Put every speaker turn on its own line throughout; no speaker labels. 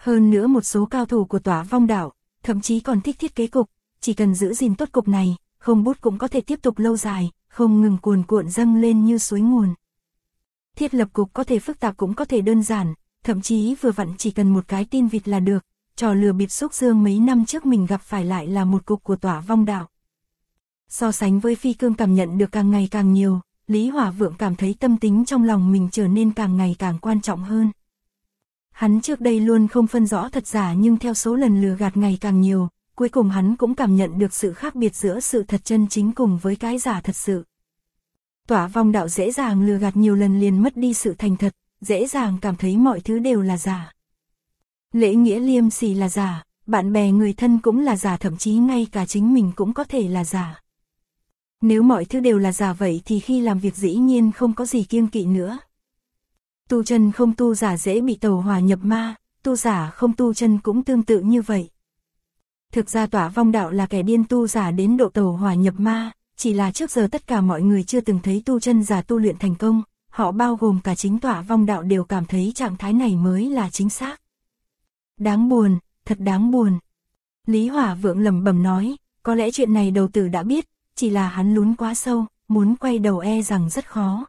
Hơn nữa một số cao thủ của Tỏa Vong Đạo, thậm chí còn thích thiết kế cục, chỉ cần giữ gìn tốt cục này, không bút cũng có thể tiếp tục lâu dài, không ngừng cuồn cuộn dâng lên như suối nguồn. Thiết lập cục có thể phức tạp cũng có thể đơn giản, thậm chí vừa vặn chỉ cần một cái tin vịt là được, trò lừa bịp xúc dương mấy năm trước mình gặp phải lại là một cục của Tỏa Vong Đạo. So sánh với Phi Cương cảm nhận được càng ngày càng nhiều, Lý Hỏa Vượng cảm thấy tâm tính trong lòng mình trở nên càng ngày càng quan trọng hơn. Hắn trước đây luôn không phân rõ thật giả nhưng theo số lần lừa gạt ngày càng nhiều, cuối cùng hắn cũng cảm nhận được sự khác biệt giữa sự thật chân chính cùng với cái giả thật sự. Tỏa Vong Đạo dễ dàng lừa gạt nhiều lần liền mất đi sự thành thật, dễ dàng cảm thấy mọi thứ đều là giả. Lễ nghĩa liêm sỉ là giả, bạn bè người thân cũng là giả, thậm chí ngay cả chính mình cũng có thể là giả. Nếu mọi thứ đều là giả vậy thì khi làm việc dĩ nhiên không có gì kiêng kỵ nữa. Tu chân không tu giả dễ bị tẩu hỏa nhập ma, tu giả không tu chân cũng tương tự như vậy. Thực ra Tỏa Vong Đạo là kẻ điên tu giả đến độ tẩu hỏa nhập ma, chỉ là trước giờ tất cả mọi người chưa từng thấy tu chân giả tu luyện thành công, họ bao gồm cả chính Tỏa Vong Đạo đều cảm thấy trạng thái này mới là chính xác. Đáng buồn, thật đáng buồn. Lý Hỏa Vượng lẩm bẩm nói, có lẽ chuyện này đầu tử đã biết, chỉ là hắn lún quá sâu, muốn quay đầu e rằng rất khó.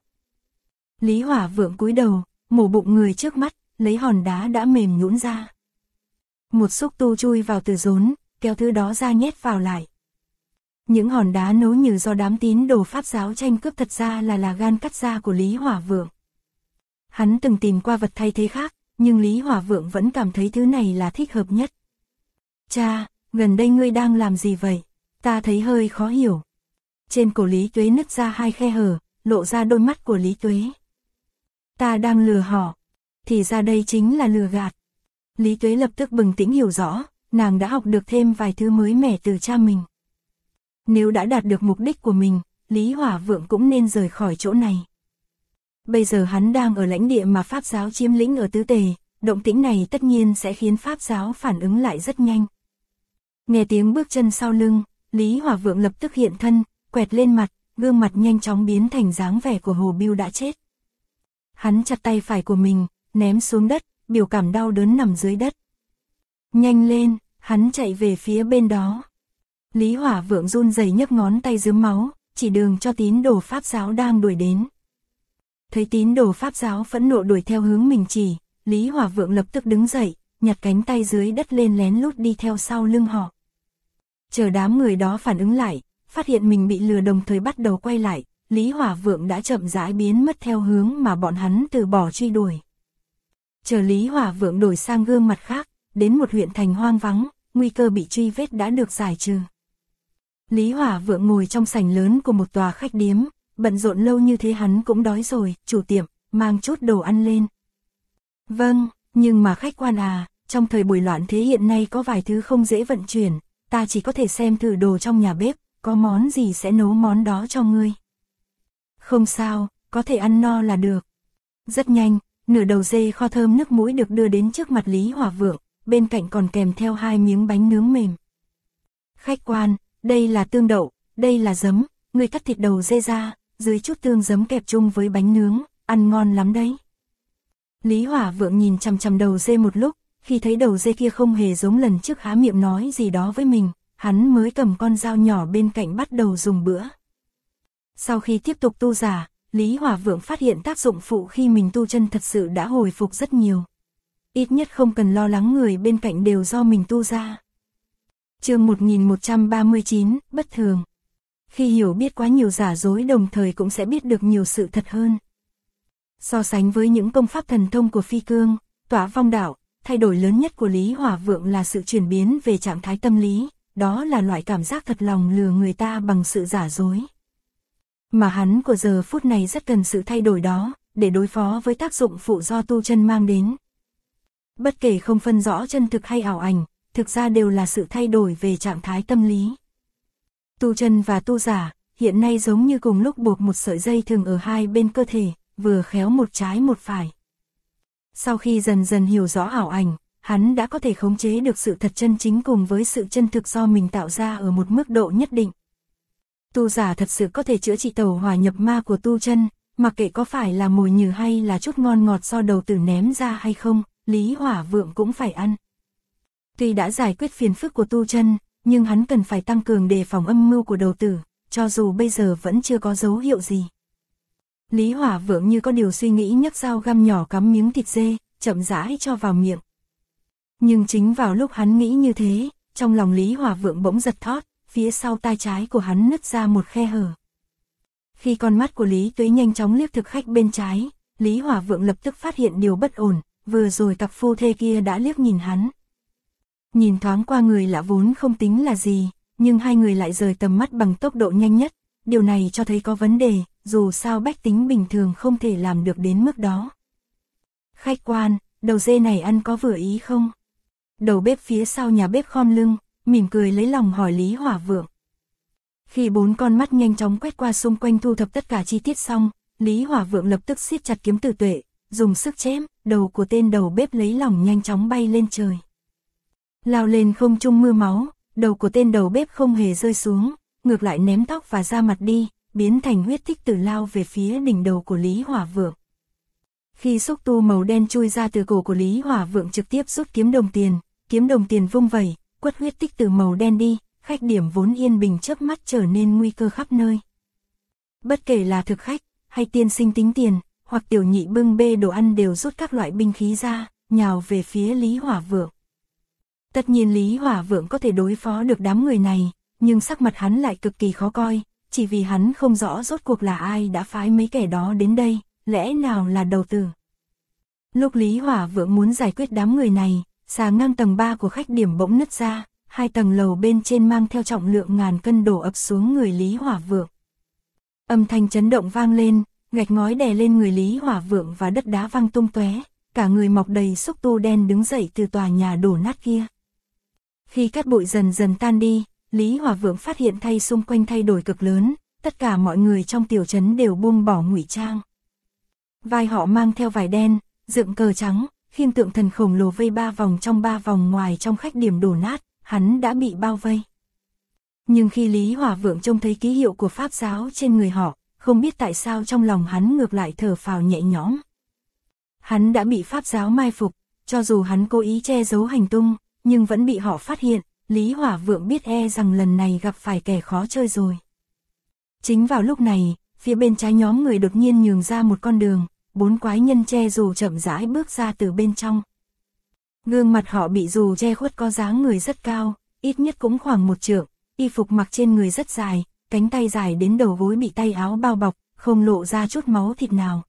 Lý Hỏa Vượng cúi đầu, mổ bụng người trước mắt, lấy hòn đá đã mềm nhũn ra. Một xúc tu chui vào từ rốn, kéo thứ đó ra nhét vào lại. Những hòn đá nấu như do đám tín đồ Pháp giáo tranh cướp thật ra là gan cắt da của Lý Hỏa Vượng. Hắn từng tìm qua vật thay thế khác, nhưng Lý Hỏa Vượng vẫn cảm thấy thứ này là thích hợp nhất. Cha, gần đây ngươi đang làm gì vậy? Ta thấy hơi khó hiểu. Trên cổ Lý Tuế nứt ra hai khe hở, lộ ra đôi mắt của Lý Tuế. Ta đang lừa họ. Thì ra đây chính là lừa gạt. Lý Tuế lập tức bừng tỉnh hiểu rõ, nàng đã học được thêm vài thứ mới mẻ từ cha mình. Nếu đã đạt được mục đích của mình, Lý Hỏa Vượng cũng nên rời khỏi chỗ này. Bây giờ hắn đang ở lãnh địa mà Pháp giáo chiếm lĩnh ở Tứ Tề, động tĩnh này tất nhiên sẽ khiến Pháp giáo phản ứng lại rất nhanh. Nghe tiếng bước chân sau lưng, Lý Hỏa Vượng lập tức hiện thân, quẹt lên mặt, gương mặt nhanh chóng biến thành dáng vẻ của Hồ Bưu đã chết. Hắn chặt tay phải của mình, ném xuống đất, biểu cảm đau đớn nằm dưới đất. Nhanh lên, hắn chạy về phía bên đó. Lý Hỏa Vượng run rẩy nhấc ngón tay rướm máu, chỉ đường cho tín đồ Pháp giáo đang đuổi đến. Thấy tín đồ Pháp giáo phẫn nộ đuổi theo hướng mình chỉ, Lý Hỏa Vượng lập tức đứng dậy, nhặt cánh tay dưới đất lên lén lút đi theo sau lưng họ. Chờ đám người đó phản ứng lại, phát hiện mình bị lừa đồng thời bắt đầu quay lại, Lý Hỏa Vượng đã chậm rãi biến mất theo hướng mà bọn hắn từ bỏ truy đuổi. Chờ Lý Hỏa Vượng đổi sang gương mặt khác, đến một huyện thành hoang vắng, nguy cơ bị truy vết đã được giải trừ. Lý Hỏa Vượng ngồi trong sảnh lớn của một tòa khách điếm, bận rộn lâu như thế hắn cũng đói rồi, chủ tiệm, mang chút đồ ăn lên. Vâng, nhưng mà khách quan à, trong thời buổi loạn thế hiện nay có vài thứ không dễ vận chuyển, ta chỉ có thể xem thử đồ trong nhà bếp, có món gì sẽ nấu món đó cho ngươi. Không sao, có thể ăn no là được. Rất nhanh, nửa đầu dê kho thơm nước mũi được đưa đến trước mặt Lý Hỏa Vượng, bên cạnh còn kèm theo 2 miếng bánh nướng mềm. Khách quan, đây là tương đậu, đây là giấm, ngươi cắt thịt đầu dê ra, dưới chút tương giấm kẹp chung với bánh nướng, ăn ngon lắm đấy. Lý Hỏa Vượng nhìn chằm chằm đầu dê một lúc, khi thấy đầu dê kia không hề giống lần trước há miệng nói gì đó với mình, hắn mới cầm con dao nhỏ bên cạnh bắt đầu dùng bữa. Sau khi tiếp tục tu giả, Lý Hỏa Vượng phát hiện tác dụng phụ khi mình tu chân thật sự đã hồi phục rất nhiều. Ít nhất không cần lo lắng người bên cạnh đều do mình tu ra. Chương 1139, bất thường. Khi hiểu biết quá nhiều giả dối đồng thời cũng sẽ biết được nhiều sự thật hơn. So sánh với những công pháp thần thông của Phi Cương, Tỏa Vong Đạo, thay đổi lớn nhất của Lý Hỏa Vượng là sự chuyển biến về trạng thái tâm lý, đó là loại cảm giác thật lòng lừa người ta bằng sự giả dối. Mà hắn của giờ phút này rất cần sự thay đổi đó, để đối phó với tác dụng phụ do tu chân mang đến. Bất kể không phân rõ chân thực hay ảo ảnh, thực ra đều là sự thay đổi về trạng thái tâm lý. Tu chân và tu giả, hiện nay giống như cùng lúc buộc một sợi dây thừng ở hai bên cơ thể, vừa khéo một trái một phải. Sau khi dần dần hiểu rõ ảo ảnh, hắn đã có thể khống chế được sự thật chân chính cùng với sự chân thực do mình tạo ra ở một mức độ nhất định. Tu giả thật sự có thể chữa trị tẩu hỏa nhập ma của tu chân, mặc kệ có phải là mồi nhử hay là chút ngon ngọt do đầu tử ném ra hay không, Lý Hỏa Vượng cũng phải ăn. Tuy đã giải quyết phiền phức của Tu Chân, nhưng hắn cần phải tăng cường đề phòng âm mưu của đầu tử, cho dù bây giờ vẫn chưa có dấu hiệu gì. Lý Hỏa Vượng như có điều suy nghĩ nhấc dao găm nhỏ cắm miếng thịt dê, chậm rãi cho vào miệng. Nhưng chính vào lúc hắn nghĩ như thế, trong lòng Lý Hỏa Vượng bỗng giật thót, phía sau tai trái của hắn nứt ra một khe hở. Khi con mắt của Lý Tuế nhanh chóng liếc thực khách bên trái, Lý Hỏa Vượng lập tức phát hiện điều bất ổn, vừa rồi cặp phu thê kia đã liếc nhìn hắn. Nhìn thoáng qua người lạ vốn không tính là gì, nhưng hai người lại rời tầm mắt bằng tốc độ nhanh nhất, điều này cho thấy có vấn đề, dù sao bách tính bình thường không thể làm được đến mức đó. Khách quan, đầu dê này ăn có vừa ý không? Đầu bếp phía sau nhà bếp khom lưng, mỉm cười lấy lòng hỏi Lý Hỏa Vượng. Khi bốn con mắt nhanh chóng quét qua xung quanh thu thập tất cả chi tiết xong, Lý Hỏa Vượng lập tức siết chặt kiếm tử tuệ, dùng sức chém, đầu của tên đầu bếp lấy lòng nhanh chóng bay lên trời. Lao lên không trung mưa máu, đầu của tên đầu bếp không hề rơi xuống, ngược lại ném tóc và da mặt đi, biến thành huyết tích tử lao về phía đỉnh đầu của Lý Hỏa Vượng. Khi xúc tu màu đen chui ra từ cổ của Lý Hỏa Vượng trực tiếp rút kiếm đồng tiền vung vẩy, quất huyết tích tử màu đen đi, khách điểm vốn yên bình chớp mắt trở nên nguy cơ khắp nơi. Bất kể là thực khách, hay tiên sinh tính tiền, hoặc tiểu nhị bưng bê đồ ăn đều rút các loại binh khí ra, nhào về phía Lý Hỏa Vượng. Tất nhiên Lý Hỏa Vượng có thể đối phó được đám người này, nhưng sắc mặt hắn lại cực kỳ khó coi, chỉ vì hắn không rõ rốt cuộc là ai đã phái mấy kẻ đó đến đây, lẽ nào là đầu tử. Lúc Lý Hỏa Vượng muốn giải quyết đám người này, xà ngang tầng 3 của khách điểm bỗng nứt ra, 2 tầng lầu bên trên mang theo trọng lượng ngàn cân đổ ập xuống người Lý Hỏa Vượng. Âm thanh chấn động vang lên, gạch ngói đè lên người Lý Hỏa Vượng và đất đá văng tung tóe, cả người mọc đầy xúc tu đen đứng dậy từ tòa nhà đổ nát kia. Khi cát bụi dần dần tan đi, Lý Hỏa Vượng phát hiện thay xung quanh thay đổi cực lớn, tất cả mọi người trong tiểu trấn đều buông bỏ ngụy trang. Vai họ mang theo vải đen, dựng cờ trắng, khiêng tượng thần khổng lồ vây 3 vòng trong 3 vòng ngoài trong khách điểm đổ nát, hắn đã bị bao vây. Nhưng khi Lý Hỏa Vượng trông thấy ký hiệu của Pháp giáo trên người họ, không biết tại sao trong lòng hắn ngược lại thở phào nhẹ nhõm. Hắn đã bị Pháp giáo mai phục, cho dù hắn cố ý che giấu hành tung, nhưng vẫn bị họ phát hiện, Lý Hỏa Vượng biết rằng lần này gặp phải kẻ khó chơi rồi. Chính vào lúc này, phía bên trái nhóm người đột nhiên nhường ra một con đường, 4 quái nhân che dù chậm rãi bước ra từ bên trong. Gương mặt họ bị dù che khuất có dáng người rất cao, ít nhất cũng khoảng 1 trượng, y phục mặc trên người rất dài, cánh tay dài đến đầu gối bị tay áo bao bọc, không lộ ra chút máu thịt nào.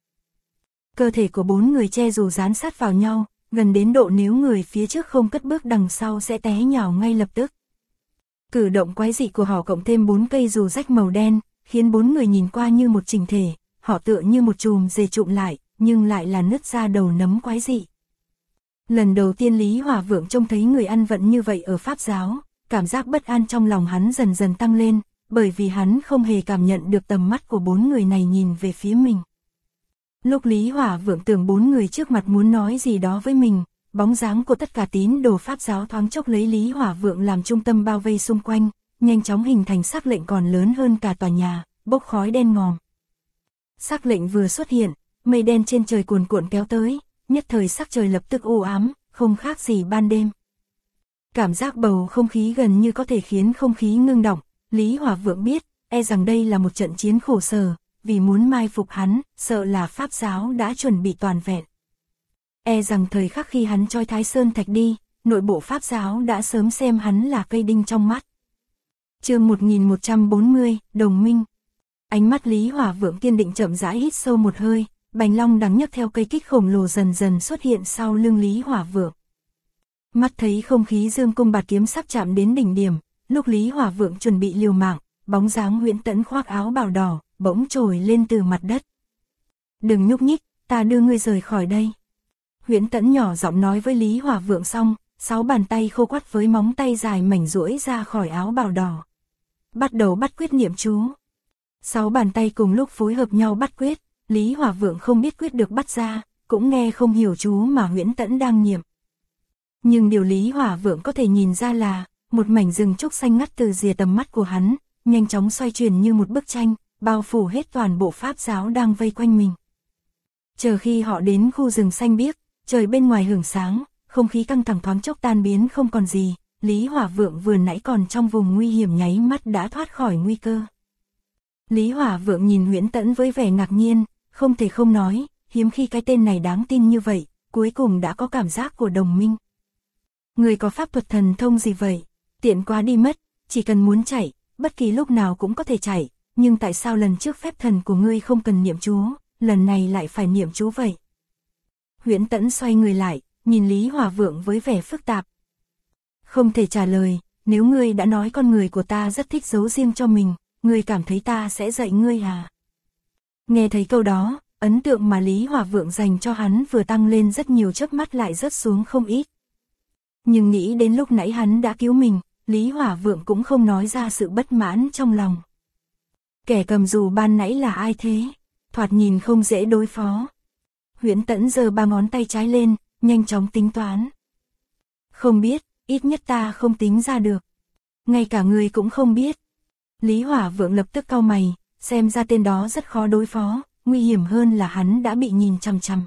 Cơ thể của 4 người che dù dán sát vào nhau, gần đến độ nếu người phía trước không cất bước đằng sau sẽ té nhào ngay lập tức. Cử động quái dị của họ cộng thêm 4 cây dù rách màu đen, khiến 4 người nhìn qua như một chỉnh thể, họ tựa như một chùm dề trụm lại, nhưng lại là nứt ra đầu nấm quái dị. Lần đầu tiên Lý Hỏa Vượng trông thấy người ăn vận như vậy ở Pháp giáo, cảm giác bất an trong lòng hắn dần dần tăng lên, bởi vì hắn không hề cảm nhận được tầm mắt của 4 người này nhìn về phía mình. Lúc Lý Hỏa Vượng tưởng 4 người trước mặt muốn nói gì đó với mình, bóng dáng của tất cả tín đồ Pháp giáo thoáng chốc lấy Lý Hỏa Vượng làm trung tâm bao vây xung quanh, nhanh chóng hình thành sắc lệnh còn lớn hơn cả tòa nhà, bốc khói đen ngòm. Sắc lệnh vừa xuất hiện, mây đen trên trời cuồn cuộn kéo tới, nhất thời sắc trời lập tức u ám, không khác gì ban đêm. Cảm giác bầu không khí gần như có thể khiến không khí ngưng động, Lý Hỏa Vượng biết, rằng đây là một trận chiến khổ sở, vì muốn mai phục hắn, sợ là Pháp giáo đã chuẩn bị toàn vẹn. Rằng thời khắc khi hắn trói Thái Sơn Thạch đi, nội bộ Pháp giáo đã sớm xem hắn là cây đinh trong mắt. Chương 1140, Đồng minh. Ánh mắt Lý Hỏa Vượng kiên định chậm rãi hít sâu một hơi, bành long đằng nhấc theo cây kích khổng lồ dần dần xuất hiện sau lưng Lý Hỏa Vượng. Mắt thấy không khí dương cung bạt kiếm sắp chạm đến đỉnh điểm, lúc Lý Hỏa Vượng chuẩn bị liều mạng, bóng dáng Huyễn Tẫn khoác áo bào đỏ, bỗng trồi lên từ mặt đất. Đừng nhúc nhích, ta đưa ngươi rời khỏi đây. Huyễn Tẫn nhỏ giọng nói với Lý Hỏa Vượng xong, 6 bàn tay khô quắt với móng tay dài mảnh duỗi ra khỏi áo bào đỏ. Bắt đầu bắt quyết niệm chú. 6 bàn tay cùng lúc phối hợp nhau bắt quyết, Lý Hỏa Vượng không biết quyết được bắt ra, cũng nghe không hiểu chú mà Huyễn Tẫn đang niệm. Nhưng điều Lý Hỏa Vượng có thể nhìn ra là, một mảnh rừng trúc xanh ngắt từ rìa tầm mắt của hắn, nhanh chóng xoay chuyển như một bức tranh, bao phủ hết toàn bộ Pháp giáo đang vây quanh mình. Chờ khi họ đến khu rừng xanh biếc, trời bên ngoài hưởng sáng, không khí căng thẳng thoáng chốc tan biến không còn gì, Lý Hỏa Vượng vừa nãy còn trong vùng nguy hiểm nháy mắt đã thoát khỏi nguy cơ. Lý Hỏa Vượng nhìn Huyễn Tẫn với vẻ ngạc nhiên, không thể không nói, hiếm khi cái tên này đáng tin như vậy, cuối cùng đã có cảm giác của đồng minh. Người có pháp thuật thần thông gì vậy? Tiện quá đi mất, chỉ cần muốn chạy, bất kỳ lúc nào cũng có thể chạy, nhưng tại sao lần trước phép thần của ngươi không cần niệm chú, lần này lại phải niệm chú vậy? Huyễn Tẫn xoay người lại, nhìn Lý Hỏa Vượng với vẻ phức tạp. Không thể trả lời, nếu ngươi đã nói con người của ta rất thích giấu riêng cho mình, ngươi cảm thấy ta sẽ dạy ngươi à? Nghe thấy câu đó, ấn tượng mà Lý Hỏa Vượng dành cho hắn vừa tăng lên rất nhiều, chớp mắt lại rớt xuống không ít. Nhưng nghĩ đến lúc nãy hắn đã cứu mình, Lý Hỏa Vượng cũng không nói ra sự bất mãn trong lòng. Kẻ cầm dù ban nãy là ai thế? Thoạt nhìn không dễ đối phó. Huyễn Tẫn giơ 3 ngón tay trái lên, nhanh chóng tính toán. Không biết, ít nhất ta không tính ra được. Ngay cả người cũng không biết. Lý Hỏa Vượng lập tức cau mày, xem ra tên đó rất khó đối phó, nguy hiểm hơn là hắn đã bị nhìn chằm chằm.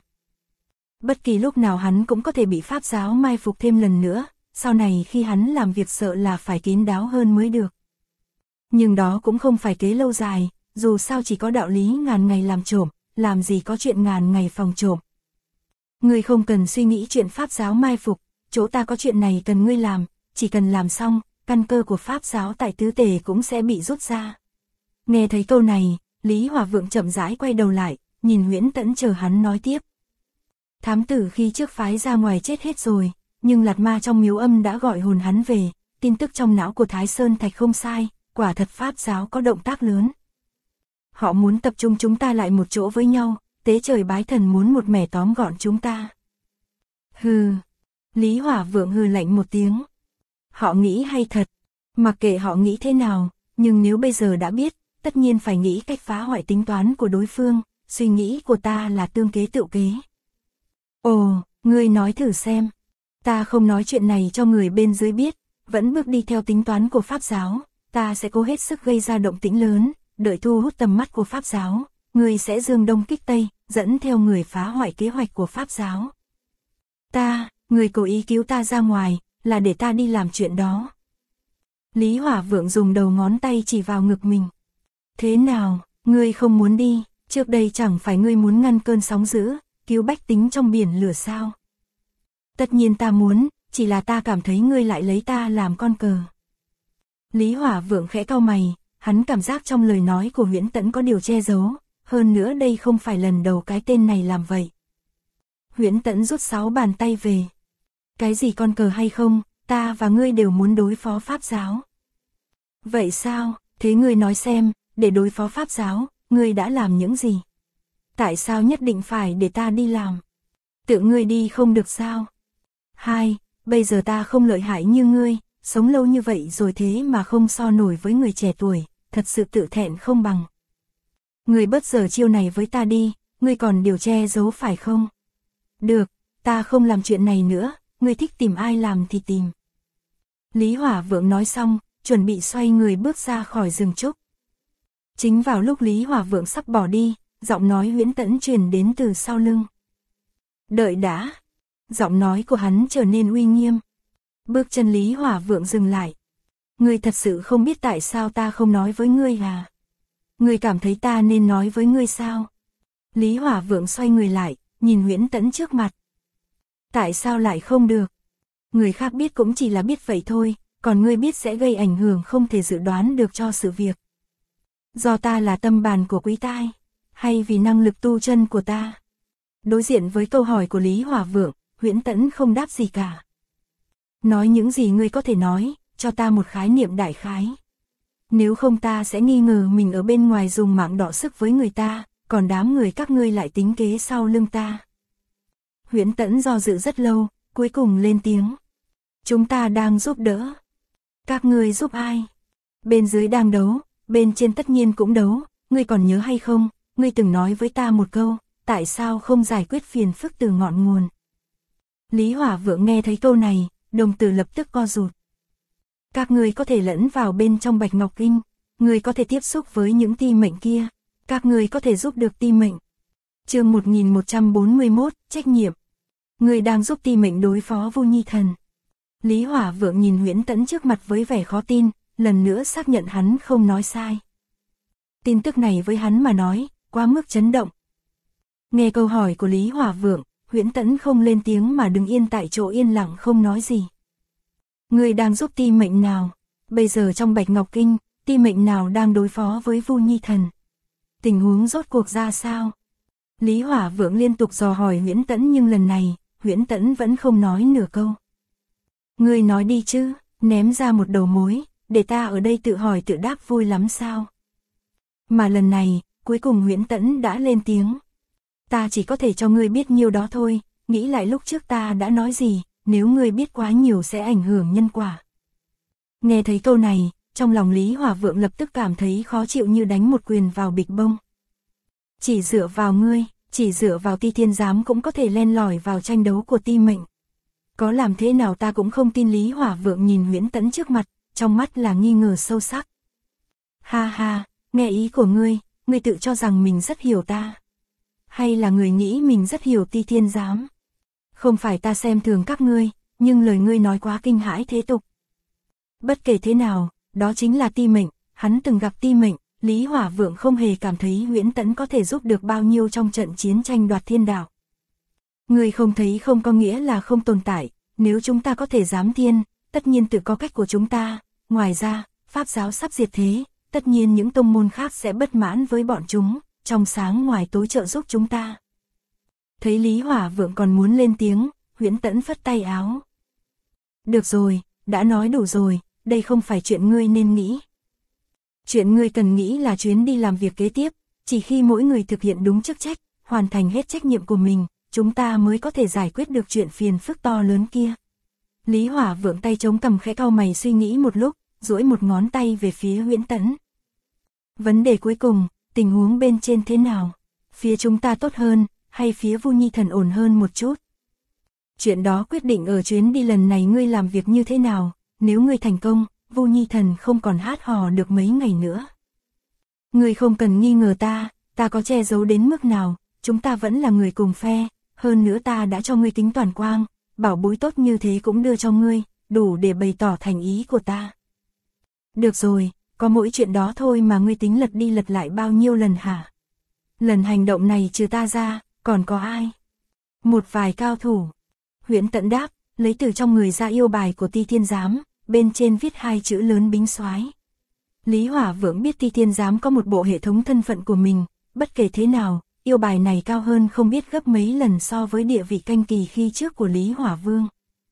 Bất kỳ lúc nào hắn cũng có thể bị pháp giáo mai phục thêm lần nữa, sau này khi hắn làm việc sợ là phải kín đáo hơn mới được. Nhưng đó cũng không phải kế lâu dài, dù sao chỉ có đạo lý ngàn ngày làm trộm, làm gì có chuyện ngàn ngày phòng trộm. Ngươi không cần suy nghĩ chuyện pháp giáo mai phục, chỗ ta có chuyện này cần ngươi làm, chỉ cần làm xong, căn cơ của pháp giáo tại tứ tề cũng sẽ bị rút ra. Nghe thấy câu này, Lý Hỏa Vượng chậm rãi quay đầu lại, nhìn Huyễn Tẫn chờ hắn nói tiếp. Thám tử khi trước phái ra ngoài chết hết rồi, nhưng Lạt Ma trong miếu âm đã gọi hồn hắn về, tin tức trong não của Thái Sơn Thạch không sai, quả thật pháp giáo có động tác lớn. Họ muốn tập trung chúng ta lại một chỗ với nhau, tế trời bái thần muốn một mẻ tóm gọn chúng ta. Hừ, Lý Hỏa Vượng hừ lạnh một tiếng. Họ nghĩ hay thật, mặc kệ họ nghĩ thế nào, nhưng nếu bây giờ đã biết, tất nhiên phải nghĩ cách phá hoại tính toán của đối phương, suy nghĩ của ta là tương kế tựu kế. Ồ, ngươi nói thử xem. Ta không nói chuyện này cho người bên dưới biết, vẫn bước đi theo tính toán của pháp giáo, ta sẽ cố hết sức gây ra động tĩnh lớn, đợi thu hút tầm mắt của pháp giáo, ngươi sẽ dương đông kích tây, dẫn theo người phá hoại kế hoạch của pháp giáo. Người cố ý cứu ta ra ngoài, là để ta đi làm chuyện đó. Lý Hỏa Vượng dùng đầu ngón tay chỉ vào ngực mình. Thế nào, ngươi không muốn đi, trước đây chẳng phải ngươi muốn ngăn cơn sóng dữ, cứu bách tính trong biển lửa sao? Tất nhiên ta muốn, chỉ là ta cảm thấy ngươi lại lấy ta làm con cờ. Lý Hỏa Vượng khẽ cau mày, hắn cảm giác trong lời nói của Huyễn Tẫn có điều che giấu, hơn nữa đây không phải lần đầu cái tên này làm vậy. Huyễn Tẫn rút 6 bàn tay về. Cái gì con cờ hay không, ta và ngươi đều muốn đối phó pháp giáo. Vậy sao, thế ngươi nói xem, để đối phó pháp giáo, ngươi đã làm những gì? Tại sao nhất định phải để ta đi làm? Tự ngươi đi không được sao? Bây giờ ta không lợi hại như ngươi, sống lâu như vậy rồi thế mà không so nổi với người trẻ tuổi, thật sự tự thẹn không bằng. Ngươi bớt giờ chiêu này với ta đi, ngươi còn điều che giấu phải không? Được, ta không làm chuyện này nữa, ngươi thích tìm ai làm thì tìm. Lý Hỏa Vượng nói xong, chuẩn bị xoay người bước ra khỏi rừng trúc. Chính vào lúc Lý Hỏa Vượng sắp bỏ đi, giọng nói Huyễn Tẫn truyền đến từ sau lưng. Đợi đã. Giọng nói của hắn trở nên uy nghiêm. Bước chân Lý Hỏa Vượng dừng lại. Ngươi thật sự không biết tại sao ta không nói với ngươi à? Ngươi cảm thấy ta nên nói với ngươi sao? Lý Hỏa Vượng xoay người lại, nhìn Huyễn Tẫn trước mặt. Tại sao lại không được? Người khác biết cũng chỉ là biết vậy thôi, còn ngươi biết sẽ gây ảnh hưởng không thể dự đoán được cho sự việc. Do ta là tâm bàn của quý tai, hay vì năng lực tu chân của ta? Đối diện với câu hỏi của Lý Hỏa Vượng, Huyễn Tẫn không đáp gì cả. Nói những gì ngươi có thể nói, cho ta một khái niệm đại khái. Nếu không ta sẽ nghi ngờ mình ở bên ngoài dùng mạng đọ sức với người ta, còn đám người các ngươi lại tính kế sau lưng ta. Huyễn Tẫn do dự rất lâu, cuối cùng lên tiếng. Chúng ta đang giúp đỡ. Các ngươi giúp ai? Bên dưới đang đấu, bên trên tất nhiên cũng đấu, ngươi còn nhớ hay không, ngươi từng nói với ta một câu, tại sao không giải quyết phiền phức từ ngọn nguồn? Lý Hỏa Vượng nghe thấy câu này, đồng tử lập tức co rụt. Các ngươi có thể lẫn vào bên trong Bạch Ngọc Kinh, ngươi có thể tiếp xúc với những ti mệnh kia, các ngươi có thể giúp được ti mệnh. Chương 1141, trách nhiệm. Ngươi đang giúp Ti Mệnh đối phó Vu Nhi Thần. Lý Hỏa Vượng nhìn Huyễn Tẫn trước mặt với vẻ khó tin, lần nữa xác nhận hắn không nói sai. Tin tức này với hắn mà nói, quá mức chấn động. Nghe câu hỏi của Lý Hỏa Vượng, Huyễn Tẫn không lên tiếng mà đứng yên tại chỗ yên lặng không nói gì. Ngươi đang giúp Ti Mệnh nào? Bây giờ trong Bạch Ngọc Kinh, Ti Mệnh nào đang đối phó với Vu Nhi Thần? Tình huống rốt cuộc ra sao? Lý Hỏa Vượng liên tục dò hỏi Huyễn Tẫn nhưng lần này, Huyễn Tẫn vẫn không nói nửa câu. Ngươi nói đi chứ, ném ra một đầu mối, để ta ở đây tự hỏi tự đáp vui lắm sao? Mà lần này, cuối cùng Huyễn Tẫn đã lên tiếng. Ta chỉ có thể cho ngươi biết nhiêu đó thôi, nghĩ lại lúc trước ta đã nói gì, nếu ngươi biết quá nhiều sẽ ảnh hưởng nhân quả. Nghe thấy câu này, trong lòng Lý Hỏa Vượng lập tức cảm thấy khó chịu như đánh một quyền vào bịch bông. Chỉ dựa vào ngươi, chỉ dựa vào Ti Thiên Giám cũng có thể len lỏi vào tranh đấu của Ti Mệnh. Có làm thế nào ta cũng không tin. Lý Hỏa Vượng nhìn Huyễn Tẫn trước mặt, trong mắt là nghi ngờ sâu sắc. Ha ha, nghe ý của ngươi tự cho rằng mình rất hiểu ta. Hay là người nghĩ mình rất hiểu Ti Thiên Giám? Không phải ta xem thường các ngươi, nhưng lời ngươi nói quá kinh hãi thế tục. Bất kể thế nào, đó chính là Ti Mệnh, hắn từng gặp Ti Mệnh, Lý Hỏa Vượng không hề cảm thấy Huyễn Tẫn có thể giúp được bao nhiêu trong trận chiến tranh đoạt thiên đạo. Ngươi không thấy không có nghĩa là không tồn tại, nếu chúng ta có thể giám thiên, tất nhiên tự có cách của chúng ta, ngoài ra, Pháp giáo sắp diệt thế, tất nhiên những tông môn khác sẽ bất mãn với bọn chúng, trong sáng ngoài tối trợ giúp chúng ta. Thấy Lý Hỏa Vượng còn muốn lên tiếng, Huyễn Tẫn phất tay áo. Được rồi, đã nói đủ rồi, đây không phải chuyện ngươi nên nghĩ. Chuyện ngươi cần nghĩ là chuyến đi làm việc kế tiếp, chỉ khi mỗi người thực hiện đúng chức trách, hoàn thành hết trách nhiệm của mình, chúng ta mới có thể giải quyết được chuyện phiền phức to lớn kia. Lý Hỏa Vượng tay chống cằm khẽ cau mày suy nghĩ một lúc, duỗi một ngón tay về phía Huyễn Tẫn. Vấn đề cuối cùng, tình huống bên trên thế nào? Phía chúng ta tốt hơn, hay phía Vu Nhi Thần ổn hơn một chút? Chuyện đó quyết định ở chuyến đi lần này ngươi làm việc như thế nào, nếu ngươi thành công, Vu Nhi Thần không còn hát hò được mấy ngày nữa. Ngươi không cần nghi ngờ ta có che giấu đến mức nào, chúng ta vẫn là người cùng phe, hơn nữa ta đã cho ngươi tính toàn quang, bảo bối tốt như thế cũng đưa cho ngươi, đủ để bày tỏ thành ý của ta. Được rồi, có mỗi chuyện đó thôi mà ngươi tính lật đi lật lại bao nhiêu lần hả? Lần hành động này trừ ta ra, còn có ai? Một vài cao thủ. Huyễn Tẫn đáp, lấy từ trong người ra yêu bài của Ti Thiên Giám, bên trên viết hai chữ lớn Bính Soái. Lý Hỏa Vượng biết Ti Thiên Giám có một bộ hệ thống thân phận của mình, bất kể thế nào, yêu bài này cao hơn không biết gấp mấy lần so với địa vị canh kỳ khi trước của Lý Hỏa Vương.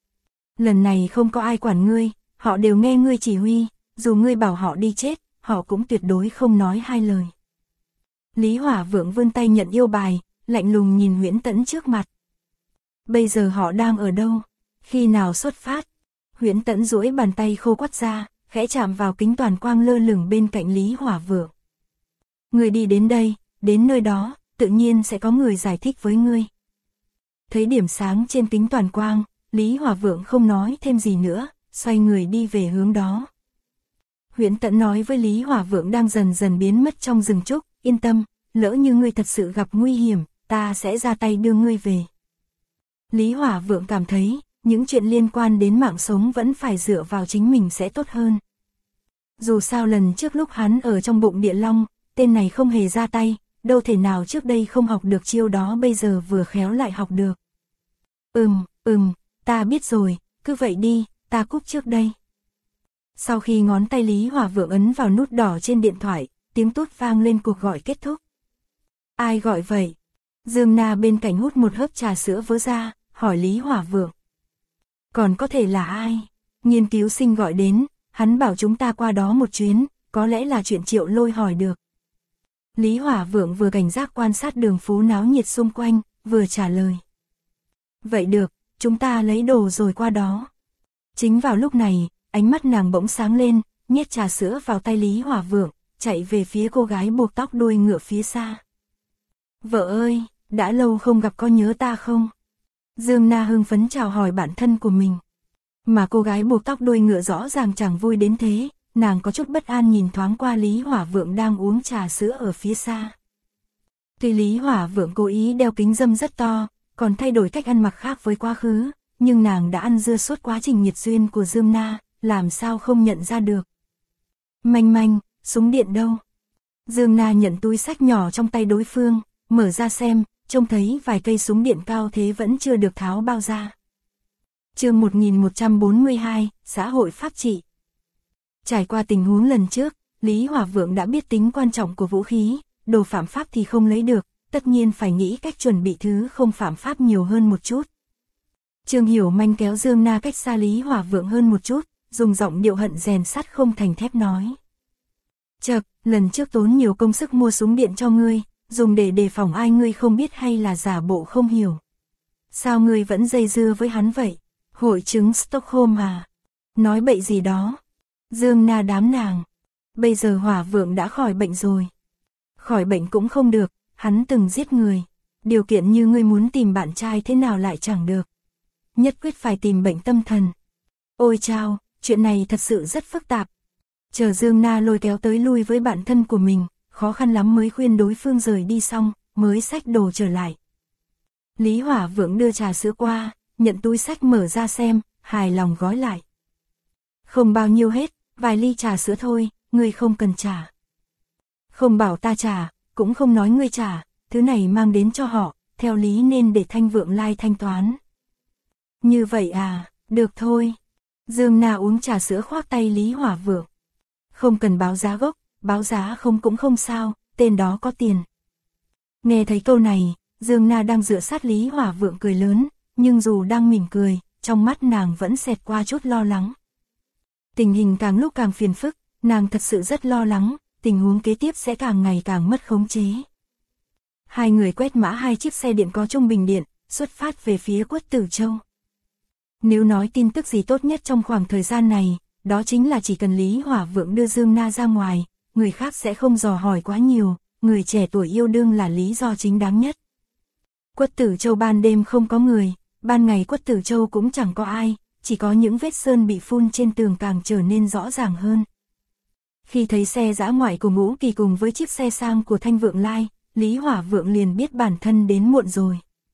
Lần này không có ai quản ngươi, họ đều nghe ngươi chỉ huy, dù ngươi bảo họ đi chết, họ cũng tuyệt đối không nói hai lời. Lý Hỏa Vượng vươn tay nhận yêu bài, lạnh lùng nhìn Huyễn Tẫn trước mặt. Bây giờ họ đang ở đâu? Khi nào xuất phát? Huyễn Tẫn duỗi bàn tay khô quắt ra, khẽ chạm vào kính toàn quang lơ lửng bên cạnh Lý Hỏa Vượng. Ngươi đi đến đây, đến nơi đó, tự nhiên sẽ có người giải thích với ngươi. Thấy điểm sáng trên kính toàn quang, Lý Hỏa Vượng không nói thêm gì nữa, xoay người đi về hướng đó. Huyễn Tẫn nói với Lý Hỏa Vượng đang dần dần biến mất trong rừng trúc, yên tâm, lỡ như ngươi thật sự gặp nguy hiểm, ta sẽ ra tay đưa ngươi về. Lý Hỏa Vượng cảm thấy, những chuyện liên quan đến mạng sống vẫn phải dựa vào chính mình sẽ tốt hơn. Dù sao lần trước lúc hắn ở trong bụng địa long, tên này không hề ra tay, đâu thể nào trước đây không học được chiêu đó bây giờ vừa khéo lại học được. Ta biết rồi, cứ vậy đi, ta cúp trước đây. Sau khi ngón tay Lý Hỏa Vượng ấn vào nút đỏ trên điện thoại, tiếng tút vang lên cuộc gọi kết thúc. Ai gọi vậy? Dương Na bên cạnh hút một hớp trà sữa vỡ ra, hỏi Lý Hỏa Vượng. Còn có thể là ai? Nghiên cứu sinh gọi đến, hắn bảo chúng ta qua đó một chuyến, có lẽ là chuyện Triệu Lôi hỏi được. Lý Hỏa Vượng vừa cảnh giác quan sát đường phố náo nhiệt xung quanh, vừa trả lời. Vậy được, chúng ta lấy đồ rồi qua đó. Chính vào lúc này, ánh mắt nàng bỗng sáng lên, nhét trà sữa vào tay Lý Hỏa Vượng, chạy về phía cô gái buộc tóc đuôi ngựa phía xa. Vợ ơi, đã lâu không gặp, có nhớ ta không? Dương Na hưng phấn chào hỏi bản thân của mình. Mà cô gái buộc tóc đuôi ngựa rõ ràng chẳng vui đến thế, nàng có chút bất an nhìn thoáng qua Lý Hỏa Vượng đang uống trà sữa ở phía xa. Tuy Lý Hỏa Vượng cố ý đeo kính râm rất to, còn thay đổi cách ăn mặc khác với quá khứ, nhưng nàng đã ăn dưa suốt quá trình nhiệt duyên của Dương Na, làm sao không nhận ra được. Manh manh, súng điện đâu? Dương Na nhận túi xách nhỏ trong tay đối phương, mở ra xem, trông thấy vài cây súng điện cao thế vẫn chưa được tháo bao ra. Chương 1142, xã hội pháp trị. Trải qua tình huống lần trước, Lý Hỏa Vượng đã biết tính quan trọng của vũ khí, đồ phạm pháp thì không lấy được, tất nhiên phải nghĩ cách chuẩn bị thứ không phạm pháp nhiều hơn một chút. Trương Hiểu Manh kéo Dương Na cách xa Lý Hỏa Vượng hơn một chút, dùng giọng điệu hận rèn sắt không thành thép nói. Chậc, lần trước tốn nhiều công sức mua súng điện cho ngươi, dùng để đề phòng ai ngươi không biết hay là giả bộ không hiểu. Sao ngươi vẫn dây dưa với hắn vậy? Hội chứng Stockholm à? Nói bậy gì đó? Dương Na đám nàng. Bây giờ Hỏa Vượng đã khỏi bệnh rồi. Khỏi bệnh cũng không được, hắn từng giết người. Điều kiện như ngươi muốn tìm bạn trai thế nào lại chẳng được. Nhất quyết phải tìm bệnh tâm thần. Ôi chao, chuyện này thật sự rất phức tạp. Chờ Dương Na lôi kéo tới lui với bạn thân của mình, khó khăn lắm mới khuyên đối phương rời đi xong, mới xách đồ trở lại. Lý Hỏa Vượng đưa trà sữa qua, nhận túi xách mở ra xem, hài lòng gói lại. Không bao nhiêu hết, vài ly trà sữa thôi, ngươi không cần trả. Không bảo ta trả, cũng không nói ngươi trả, thứ này mang đến cho họ, theo lý nên để Thanh Vượng Lai thanh toán. Như vậy à, được thôi. Dương Na uống trà sữa khoác tay Lý Hỏa Vượng. Không cần báo giá gốc, báo giá không cũng không sao, tên đó có tiền. Nghe thấy câu này, Dương Na đang dựa sát Lý Hỏa Vượng cười lớn, nhưng dù đang mỉm cười, trong mắt nàng vẫn xẹt qua chút lo lắng. Tình hình càng lúc càng phiền phức, nàng thật sự rất lo lắng, tình huống kế tiếp sẽ càng ngày càng mất khống chế. Hai người quét mã hai chiếc xe điện có trung bình điện, xuất phát về phía Quất Tử Châu. Nếu nói tin tức gì tốt nhất trong khoảng thời gian này, đó chính là chỉ cần Lý Hỏa Vượng đưa Dương Na ra ngoài, người khác sẽ không dò hỏi quá nhiều, người trẻ tuổi yêu đương là lý do chính đáng nhất. Quất Tử Châu ban đêm không có người, ban ngày Quất Tử Châu cũng chẳng có ai, chỉ có những vết sơn bị phun trên tường càng trở nên rõ ràng hơn. Khi thấy xe dã ngoại của Ngũ Kỳ cùng với chiếc xe sang của Thanh Vượng Lai, Lý Hỏa Vượng liền biết bản thân đến muộn rồi.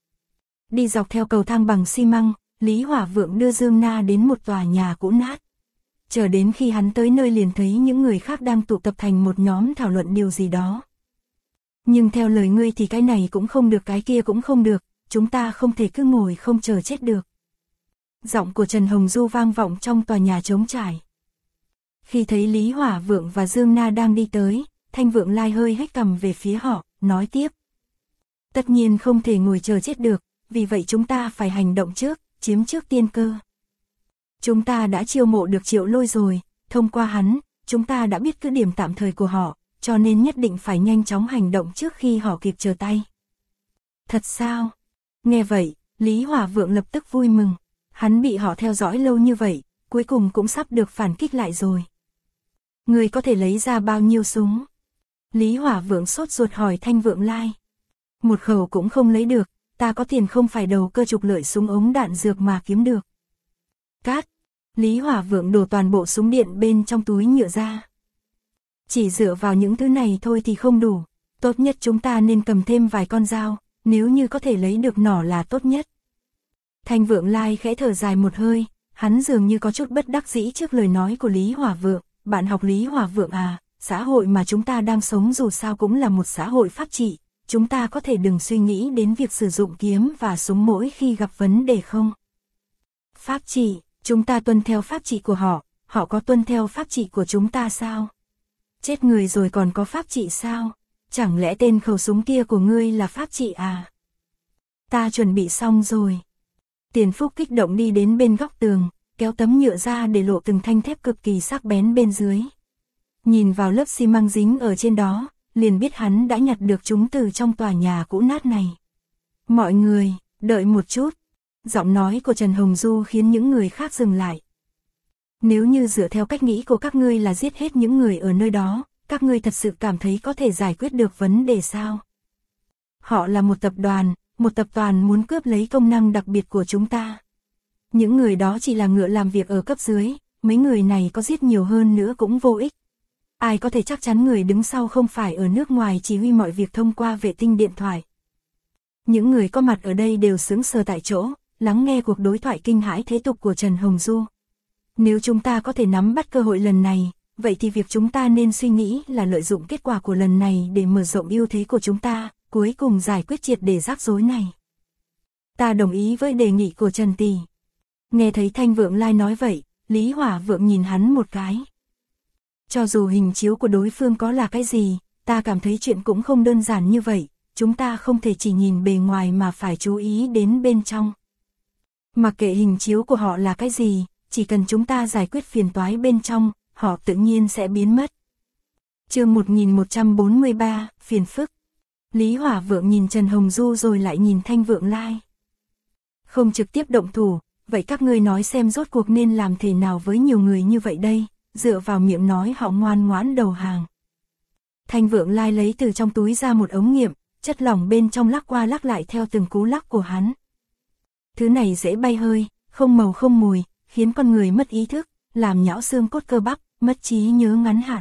Đi dọc theo cầu thang bằng xi măng, Lý Hỏa Vượng đưa Dương Na đến một tòa nhà cũ nát. Chờ đến khi hắn tới nơi liền thấy những người khác đang tụ tập thành một nhóm thảo luận điều gì đó. Nhưng theo lời ngươi thì cái này cũng không được cái kia cũng không được, chúng ta không thể cứ ngồi không chờ chết được. Giọng của Trần Hồng Du vang vọng trong tòa nhà trống trải. Khi thấy Lý Hỏa Vượng và Dương Na đang đi tới, Thanh Vượng Lai hơi hếch cằm về phía họ, nói tiếp. Tất nhiên không thể ngồi chờ chết được, vì vậy chúng ta phải hành động trước, chiếm trước tiên cơ. Chúng ta đã chiêu mộ được Triệu Lôi rồi, thông qua hắn, chúng ta đã biết cứ điểm tạm thời của họ, cho nên nhất định phải nhanh chóng hành động trước khi họ kịp trở tay. Thật sao? Nghe vậy, Lý Hỏa Vượng lập tức vui mừng. Hắn bị họ theo dõi lâu như vậy, cuối cùng cũng sắp được phản kích lại rồi. Người có thể lấy ra bao nhiêu súng? Lý Hỏa Vượng sốt ruột hỏi Thanh Vượng Lai. Một khẩu cũng không lấy được, ta có tiền không phải đầu cơ trục lợi súng ống đạn dược mà kiếm được. Cát, Lý Hỏa Vượng đổ toàn bộ súng điện bên trong túi nhựa ra. Chỉ dựa vào những thứ này thôi thì không đủ, tốt nhất chúng ta nên cầm thêm vài con dao, nếu như có thể lấy được nỏ là tốt nhất. Thanh Vượng Lai khẽ thở dài một hơi, hắn dường như có chút bất đắc dĩ trước lời nói của Lý Hỏa Vượng. Bạn học Lý Hỏa Vượng à, xã hội mà chúng ta đang sống dù sao cũng là một xã hội pháp trị, chúng ta có thể đừng suy nghĩ đến việc sử dụng kiếm và súng mỗi khi gặp vấn đề không? Pháp trị, chúng ta tuân theo pháp trị của họ, họ có tuân theo pháp trị của chúng ta sao? Chết người rồi còn có pháp trị sao? Chẳng lẽ tên khẩu súng kia của ngươi là pháp trị à? Ta chuẩn bị xong rồi. Tiền Phúc kích động đi đến bên góc tường, kéo tấm nhựa ra để lộ từng thanh thép cực kỳ sắc bén bên dưới. Nhìn vào lớp xi măng dính ở trên đó, liền biết hắn đã nhặt được chúng từ trong tòa nhà cũ nát này. Mọi người, đợi một chút. Giọng nói của Trần Hồng Du khiến những người khác dừng lại. Nếu như dựa theo cách nghĩ của các ngươi là giết hết những người ở nơi đó, các ngươi thật sự cảm thấy có thể giải quyết được vấn đề sao? Họ là một tập đoàn muốn cướp lấy công năng đặc biệt của chúng ta. Những người đó chỉ là ngựa làm việc ở cấp dưới, mấy người này có giết nhiều hơn nữa cũng vô ích. Ai có thể chắc chắn người đứng sau không phải ở nước ngoài chỉ huy mọi việc thông qua vệ tinh điện thoại. Những người có mặt ở đây đều sững sờ tại chỗ, lắng nghe cuộc đối thoại kinh hãi thế tục của Trần Hồng Du. Nếu chúng ta có thể nắm bắt cơ hội lần này, vậy thì việc chúng ta nên suy nghĩ là lợi dụng kết quả của lần này để mở rộng ưu thế của chúng ta, cuối cùng giải quyết triệt để rắc rối này. Ta đồng ý với đề nghị của Trần Tỷ. Nghe thấy Thanh Vượng Lai nói vậy, Lý Hỏa Vượng nhìn hắn một cái. Cho dù hình chiếu của đối phương có là cái gì, ta cảm thấy chuyện cũng không đơn giản như vậy, chúng ta không thể chỉ nhìn bề ngoài mà phải chú ý đến bên trong. Mặc kệ hình chiếu của họ là cái gì, chỉ cần chúng ta giải quyết phiền toái bên trong, họ tự nhiên sẽ biến mất. Chương 1143, phiền phức. Lý Hỏa Vượng nhìn Trần Hồng Du rồi lại nhìn Thanh Vượng Lai. Không trực tiếp động thủ, vậy các ngươi nói xem rốt cuộc nên làm thế nào với nhiều người như vậy đây, dựa vào miệng nói họ ngoan ngoãn đầu hàng. Thanh Vượng Lai lấy từ trong túi ra một ống nghiệm, chất lỏng bên trong lắc qua lắc lại theo từng cú lắc của hắn. Thứ này dễ bay hơi, không màu không mùi, khiến con người mất ý thức, làm nhão xương cốt cơ bắp, mất trí nhớ ngắn hạn.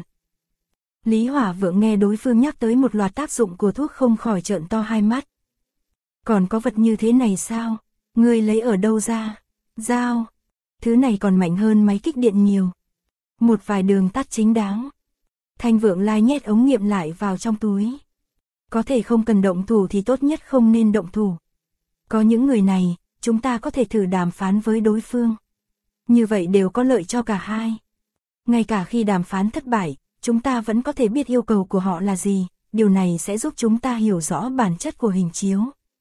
Lý Hỏa Vượng nghe đối phương nhắc tới một loạt tác dụng của thuốc không khỏi trợn to hai mắt. Còn có vật như thế này sao? Ngươi lấy ở đâu ra? Dao. Thứ này còn mạnh hơn máy kích điện nhiều. Một vài đường tắt chính đáng. Thanh Vượng Lai nhét ống nghiệm lại vào trong túi. Có thể không cần động thủ thì tốt nhất không nên động thủ. Có những người này, chúng ta có thể thử đàm phán với đối phương. Như vậy đều có lợi cho cả hai. Ngay cả khi đàm phán thất bại, chúng ta vẫn có thể biết yêu cầu của họ là gì, điều này sẽ giúp chúng ta hiểu rõ bản chất của hình chiếu.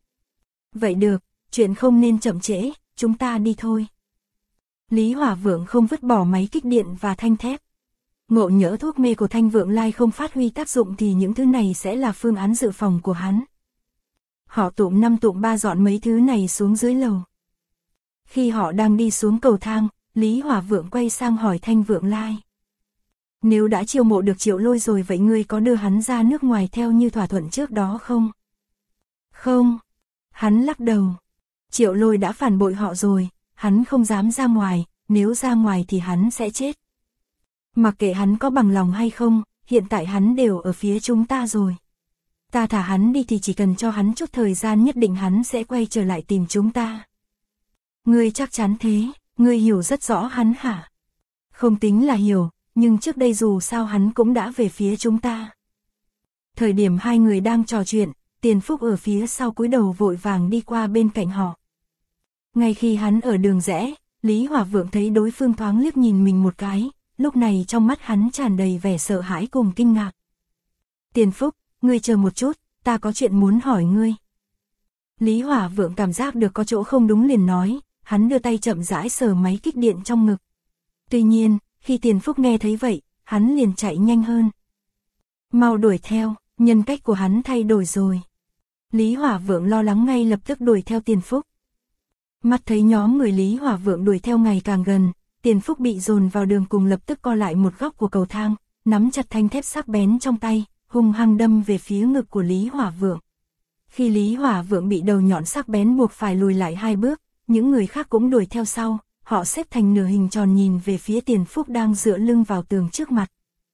Vậy được, chuyện không nên chậm trễ, chúng ta đi thôi. Lý Hỏa Vượng không vứt bỏ máy kích điện và thanh thép. Ngộ nhỡ thuốc mê của Thanh Vượng Lai không phát huy tác dụng thì những thứ này sẽ là phương án dự phòng của hắn. Họ tụm 5 tụm 3 dọn mấy thứ này xuống dưới lầu. Khi họ đang đi xuống cầu thang, Lý Hỏa Vượng quay sang hỏi Thanh Vượng Lai. Nếu đã chiêu mộ được Triệu Lôi rồi vậy ngươi có đưa hắn ra nước ngoài theo như thỏa thuận trước đó không? Không. Hắn lắc đầu. Triệu Lôi đã phản bội họ rồi, hắn không dám ra ngoài, nếu ra ngoài thì hắn sẽ chết. Mặc kệ hắn có bằng lòng hay không, hiện tại hắn đều ở phía chúng ta rồi. Ta thả hắn đi thì chỉ cần cho hắn chút thời gian nhất định hắn sẽ quay trở lại tìm chúng ta. Ngươi chắc chắn thế, ngươi hiểu rất rõ hắn hả? Không tính là hiểu, nhưng trước đây dù sao hắn cũng đã về phía chúng ta. Thời điểm hai người đang trò chuyện, Tiền Phúc ở phía sau cúi đầu vội vàng đi qua bên cạnh họ. Ngay khi hắn ở đường rẽ, Lý Hỏa Vượng thấy đối phương thoáng liếc nhìn mình một cái, lúc này trong mắt hắn tràn đầy vẻ sợ hãi cùng kinh ngạc. Tiền Phúc, ngươi chờ một chút, ta có chuyện muốn hỏi ngươi. Lý Hỏa Vượng cảm giác được có chỗ không đúng liền nói, hắn đưa tay chậm rãi sờ máy kích điện trong ngực. Tuy nhiên, khi Tiền Phúc nghe thấy vậy, hắn liền chạy nhanh hơn. Mau đuổi theo, nhân cách của hắn thay đổi rồi. Lý Hỏa Vượng lo lắng ngay lập tức đuổi theo Tiền Phúc. Mắt thấy nhóm người Lý Hỏa Vượng đuổi theo ngày càng gần, Tiền Phúc bị dồn vào đường cùng lập tức co lại một góc của cầu thang, nắm chặt thanh thép sắc bén trong tay, hung hăng đâm về phía ngực của Lý Hỏa Vượng. Khi Lý Hỏa Vượng bị đầu nhọn sắc bén buộc phải lùi lại 2 bước, những người khác cũng đuổi theo sau, họ xếp thành nửa hình tròn nhìn về phía Tiền Phúc đang dựa lưng vào tường trước mặt.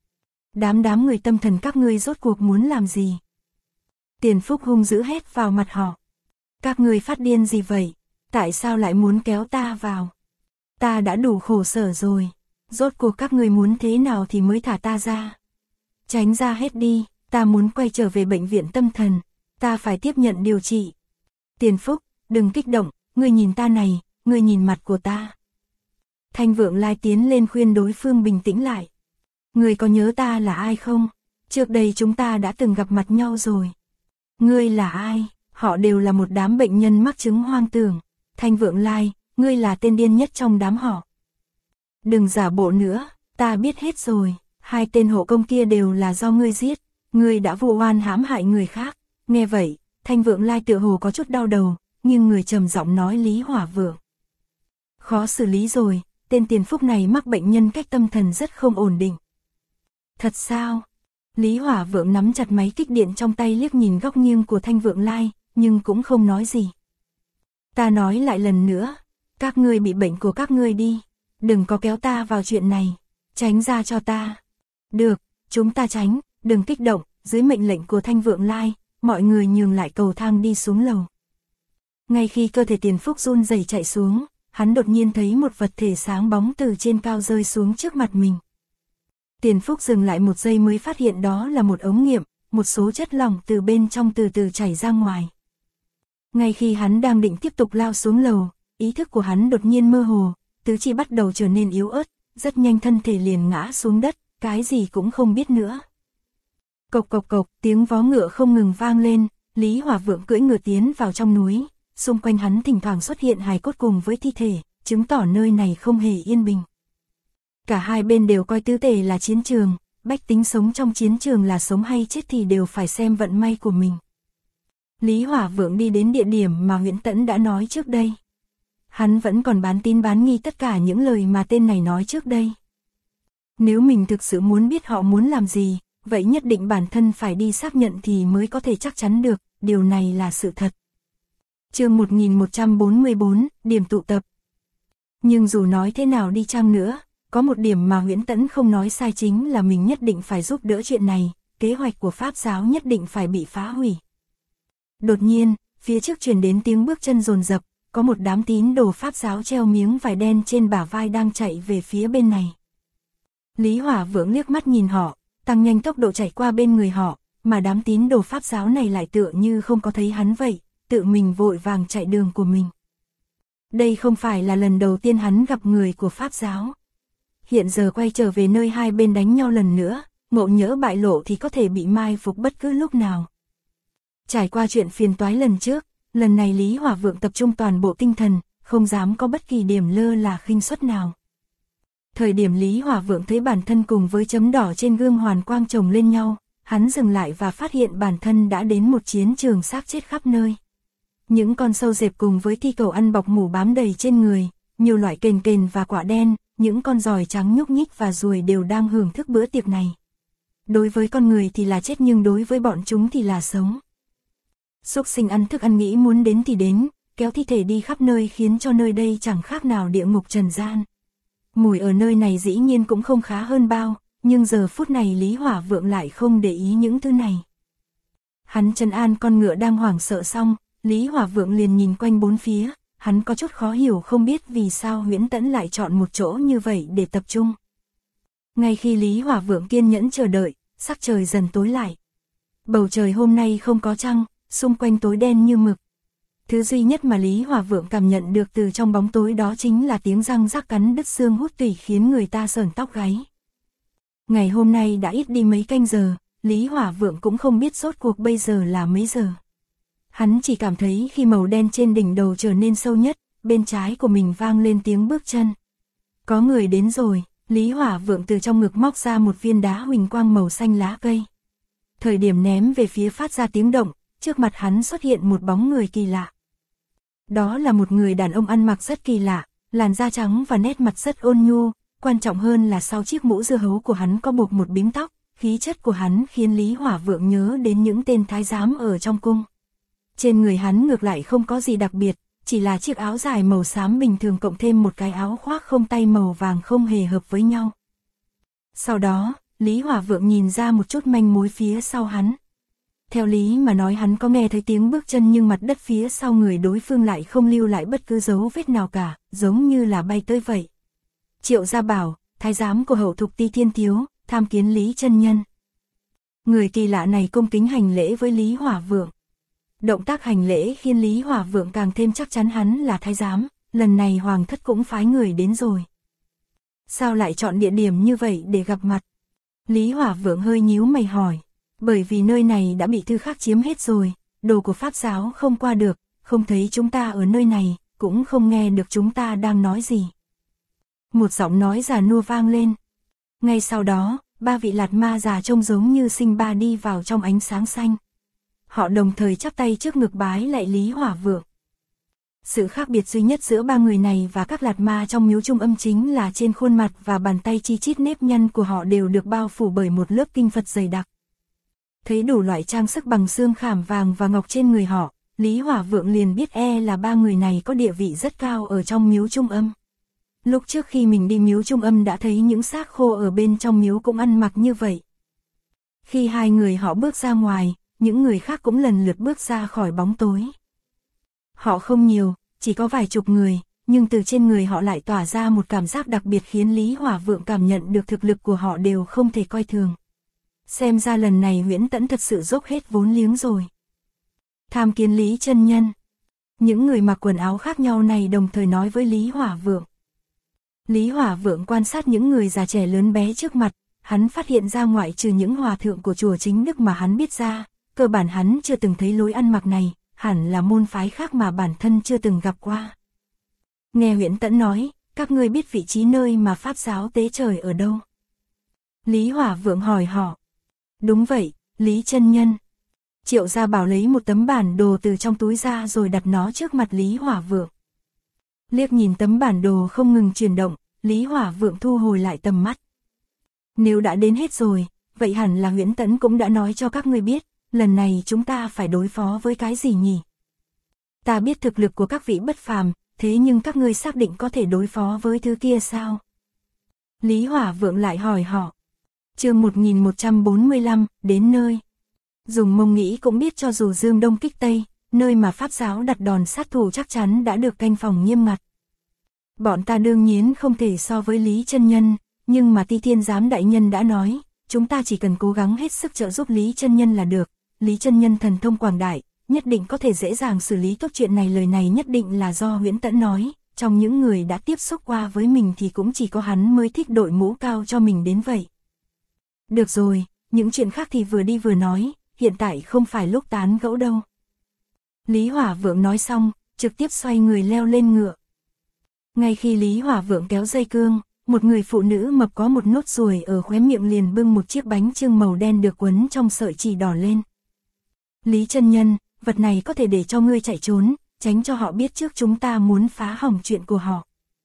Đám người tâm thần các ngươi rốt cuộc muốn làm gì? Tiền Phúc hung dữ hét vào mặt họ. Các ngươi phát điên gì vậy? Tại sao lại muốn kéo ta vào? Ta đã đủ khổ sở rồi. Rốt cuộc các ngươi muốn thế nào thì mới thả ta ra? Tránh ra hết đi, ta muốn quay trở về bệnh viện tâm thần. Ta phải tiếp nhận điều trị. Tiền Phúc, đừng kích động, ngươi nhìn ta này, ngươi nhìn mặt của ta. Thanh Vượng Lai tiến lên khuyên đối phương bình tĩnh lại. Ngươi có nhớ ta là ai không? Trước đây chúng ta đã từng gặp mặt nhau rồi. Ngươi là ai? Họ đều là một đám bệnh nhân mắc chứng hoang tưởng. Thanh Vượng Lai, ngươi là tên điên nhất trong đám họ. Đừng giả bộ nữa, ta biết hết rồi. 2 tên hộ công kia đều là do ngươi giết. Ngươi đã vu oan hãm hại người khác. Nghe vậy, Thanh Vượng Lai tựa hồ có chút đau đầu, nhưng người trầm giọng nói Lý Hỏa Vượng. Khó xử lý rồi, tên Tiền Phúc này mắc bệnh nhân cách tâm thần rất không ổn định. Thật sao? Lý Hỏa Vượng nắm chặt máy kích điện trong tay liếc nhìn góc nghiêng của Thanh Vượng Lai, nhưng cũng không nói gì. Ta nói lại lần nữa, các ngươi bị bệnh của các ngươi đi, đừng có kéo ta vào chuyện này, tránh ra cho ta. Được, chúng ta tránh, đừng kích động, dưới mệnh lệnh của Thanh Vượng Lai, mọi người nhường lại cầu thang đi xuống lầu. Ngay khi cơ thể Tiền Phúc run rẩy chạy xuống, hắn đột nhiên thấy một vật thể sáng bóng từ trên cao rơi xuống trước mặt mình. Tiền Phúc dừng lại một giây mới phát hiện đó là một ống nghiệm, một số chất lỏng từ bên trong từ từ chảy ra ngoài. Ngay khi hắn đang định tiếp tục lao xuống lầu, ý thức của hắn đột nhiên mơ hồ, tứ chi bắt đầu trở nên yếu ớt, rất nhanh thân thể liền ngã xuống đất, cái gì cũng không biết nữa. Cộc cộc cộc, tiếng vó ngựa không ngừng vang lên, Lý Hỏa Vượng cưỡi ngựa tiến vào trong núi, xung quanh hắn thỉnh thoảng xuất hiện hài cốt cùng với thi thể, chứng tỏ nơi này không hề yên bình. Cả hai bên đều coi tứ tề là chiến trường, bách tính sống trong chiến trường là sống hay chết thì đều phải xem vận may của mình. Lý Hỏa Vượng đi đến địa điểm mà Nguyễn Tẫn đã nói trước đây. Hắn vẫn còn bán tín bán nghi tất cả những lời mà tên này nói trước đây. Nếu mình thực sự muốn biết họ muốn làm gì, vậy nhất định bản thân phải đi xác nhận thì mới có thể chắc chắn được, điều này là sự thật. Chương 1144, điểm tụ tập. Nhưng dù nói thế nào đi chăng nữa, có một điểm mà Nguyễn Tẫn không nói sai chính là mình nhất định phải giúp đỡ chuyện này, kế hoạch của Pháp giáo nhất định phải bị phá hủy. Đột nhiên, phía trước truyền đến tiếng bước chân dồn dập, có một đám tín đồ Pháp giáo treo miếng vải đen trên bả vai đang chạy về phía bên này. Lý Hỏa Vượng liếc mắt nhìn họ, tăng nhanh tốc độ chạy qua bên người họ, mà đám tín đồ Pháp giáo này lại tựa như không có thấy hắn vậy, tự mình vội vàng chạy đường của mình. Đây không phải là lần đầu tiên hắn gặp người của Pháp giáo. Hiện giờ quay trở về nơi hai bên đánh nhau lần nữa, ngộ nhỡ bại lộ thì có thể bị mai phục bất cứ lúc nào. Trải qua chuyện phiền toái lần trước, lần này Lý Hỏa Vượng tập trung toàn bộ tinh thần, không dám có bất kỳ điểm lơ là khinh suất nào. Thời điểm Lý Hỏa Vượng thấy bản thân cùng với chấm đỏ trên gương hoàn quang chồng lên nhau, hắn dừng lại và phát hiện bản thân đã đến một chiến trường xác chết khắp nơi. Những con sâu dẹp cùng với thi cầu ăn bọc mủ bám đầy trên người, nhiều loại kền kền và quả đen, những con giòi trắng nhúc nhích và ruồi đều đang hưởng thức bữa tiệc này. Đối với con người thì là chết nhưng đối với bọn chúng thì là sống. Súc sinh ăn thức ăn nghĩ muốn đến thì đến, kéo thi thể đi khắp nơi khiến cho nơi đây chẳng khác nào địa ngục trần gian. Mùi ở nơi này dĩ nhiên cũng không khá hơn bao, nhưng giờ phút này Lý Hỏa Vượng lại không để ý những thứ này. Hắn trấn an con ngựa đang hoảng sợ xong, Lý Hỏa Vượng liền nhìn quanh bốn phía, hắn có chút khó hiểu không biết vì sao Nguyễn Tẫn lại chọn một chỗ như vậy để tập trung. Ngay khi Lý Hỏa Vượng kiên nhẫn chờ đợi, sắc trời dần tối lại. Bầu trời hôm nay không có trăng, xung quanh tối đen như mực. Thứ duy nhất mà Lý Hỏa Vượng cảm nhận được từ trong bóng tối đó chính là tiếng răng rắc cắn đứt xương hút tủy khiến người ta sởn tóc gáy. Ngày hôm nay đã ít đi mấy canh giờ, Lý Hỏa Vượng cũng không biết rốt cuộc bây giờ là mấy giờ. Hắn chỉ cảm thấy khi màu đen trên đỉnh đầu trở nên sâu nhất, bên trái của mình vang lên tiếng bước chân. Có người đến rồi, Lý Hỏa Vượng từ trong ngực móc ra một viên đá huỳnh quang màu xanh lá cây. Thời điểm ném về phía phát ra tiếng động, trước mặt hắn xuất hiện một bóng người kỳ lạ. Đó là một người đàn ông ăn mặc rất kỳ lạ, làn da trắng và nét mặt rất ôn nhu, quan trọng hơn là sau chiếc mũ dưa hấu của hắn có buộc một bím tóc, khí chất của hắn khiến Lý Hỏa Vượng nhớ đến những tên thái giám ở trong cung. Trên người hắn ngược lại không có gì đặc biệt, chỉ là chiếc áo dài màu xám bình thường cộng thêm một cái áo khoác không tay màu vàng không hề hợp với nhau. Sau đó, Lý Hỏa Vượng nhìn ra một chút manh mối phía sau hắn. Theo lý mà nói hắn có nghe thấy tiếng bước chân nhưng mặt đất phía sau người đối phương lại không lưu lại bất cứ dấu vết nào cả, giống như là bay tới vậy. Triệu Gia Bảo, thái giám của Hậu Thục Ti Thiên Thiếu, tham kiến Lý chân nhân. Người kỳ lạ này cung kính hành lễ với Lý Hỏa Vượng. Động tác hành lễ khiến Lý Hỏa Vượng càng thêm chắc chắn hắn là thái giám, lần này hoàng thất cũng phái người đến rồi. Sao lại chọn địa điểm như vậy để gặp mặt? Lý Hỏa Vượng hơi nhíu mày hỏi. Bởi vì nơi này đã bị thư khác chiếm hết rồi, đồ của Pháp giáo không qua được, không thấy chúng ta ở nơi này, cũng không nghe được chúng ta đang nói gì. Một giọng nói già nua vang lên. Ngay sau đó, ba vị lạt ma già trông giống như sinh ba đi vào trong ánh sáng xanh. Họ đồng thời chắp tay trước ngực bái lại Lý Hỏa Vượng. Sự khác biệt duy nhất giữa ba người này và các lạt ma trong miếu trung âm chính là trên khuôn mặt và bàn tay chi chít nếp nhăn của họ đều được bao phủ bởi một lớp kinh Phật dày đặc. Thấy đủ loại trang sức bằng xương khảm vàng và ngọc trên người họ, Lý Hỏa Vượng liền biết là ba người này có địa vị rất cao ở trong miếu trung âm. Lúc trước khi mình đi miếu trung âm đã thấy những xác khô ở bên trong miếu cũng ăn mặc như vậy. Khi hai người họ bước ra ngoài, những người khác cũng lần lượt bước ra khỏi bóng tối. Họ không nhiều, chỉ có vài chục người, nhưng từ trên người họ lại tỏa ra một cảm giác đặc biệt khiến Lý Hỏa Vượng cảm nhận được thực lực của họ đều không thể coi thường. Xem ra lần này Huyễn Tẫn thật sự dốc hết vốn liếng rồi. Tham kiến Lý chân nhân. Những người mặc quần áo khác nhau này đồng thời nói với Lý Hỏa Vượng. Lý Hỏa Vượng quan sát những người già trẻ lớn bé trước mặt, hắn phát hiện ra ngoại trừ những hòa thượng của chùa Chính Đức mà hắn biết ra, cơ bản hắn chưa từng thấy lối ăn mặc này, hẳn là môn phái khác mà bản thân chưa từng gặp qua. Nghe Huyễn Tẫn nói, các ngươi biết vị trí nơi mà Pháp giáo tế trời ở đâu? Lý Hỏa Vượng hỏi họ. Đúng vậy, Lý chân nhân. Triệu Gia Bảo lấy một tấm bản đồ từ trong túi ra rồi đặt nó trước mặt Lý Hỏa Vượng. Liếc nhìn tấm bản đồ không ngừng chuyển động, Lý Hỏa Vượng thu hồi lại tầm mắt. Nếu đã đến hết rồi, vậy hẳn là Huyễn Tẫn cũng đã nói cho các ngươi biết, lần này chúng ta phải đối phó với cái gì nhỉ? Ta biết thực lực của các vị bất phàm, thế nhưng các ngươi xác định có thể đối phó với thứ kia sao? Lý Hỏa Vượng lại hỏi họ. Chương 1145, đến nơi. Dùng mông nghĩ cũng biết cho dù Dương Đông kích Tây, nơi mà Pháp giáo đặt đòn sát thủ chắc chắn đã được canh phòng nghiêm ngặt. Bọn ta đương nhiên không thể so với Lý chân nhân, nhưng mà Ti Thiên Giám đại nhân đã nói, chúng ta chỉ cần cố gắng hết sức trợ giúp Lý chân nhân là được. Lý chân nhân thần thông quảng đại, nhất định có thể dễ dàng xử lý tốt chuyện này. Lời này nhất định là do Huyễn Tẫn nói, trong những người đã tiếp xúc qua với mình thì cũng chỉ có hắn mới thích đội mũ cao cho mình đến vậy. Được rồi, những chuyện khác thì vừa đi vừa nói, hiện tại không phải lúc tán gẫu đâu. Lý Hỏa Vượng nói xong, trực tiếp xoay người leo lên ngựa. Ngay khi Lý Hỏa Vượng kéo dây cương, một người phụ nữ mập có một nốt ruồi ở khóe miệng liền bưng một chiếc bánh chưng màu đen được quấn trong sợi chỉ đỏ lên. Lý chân nhân, vật này có thể để cho ngươi chạy trốn, tránh cho họ biết trước chúng ta muốn phá hỏng chuyện của họ.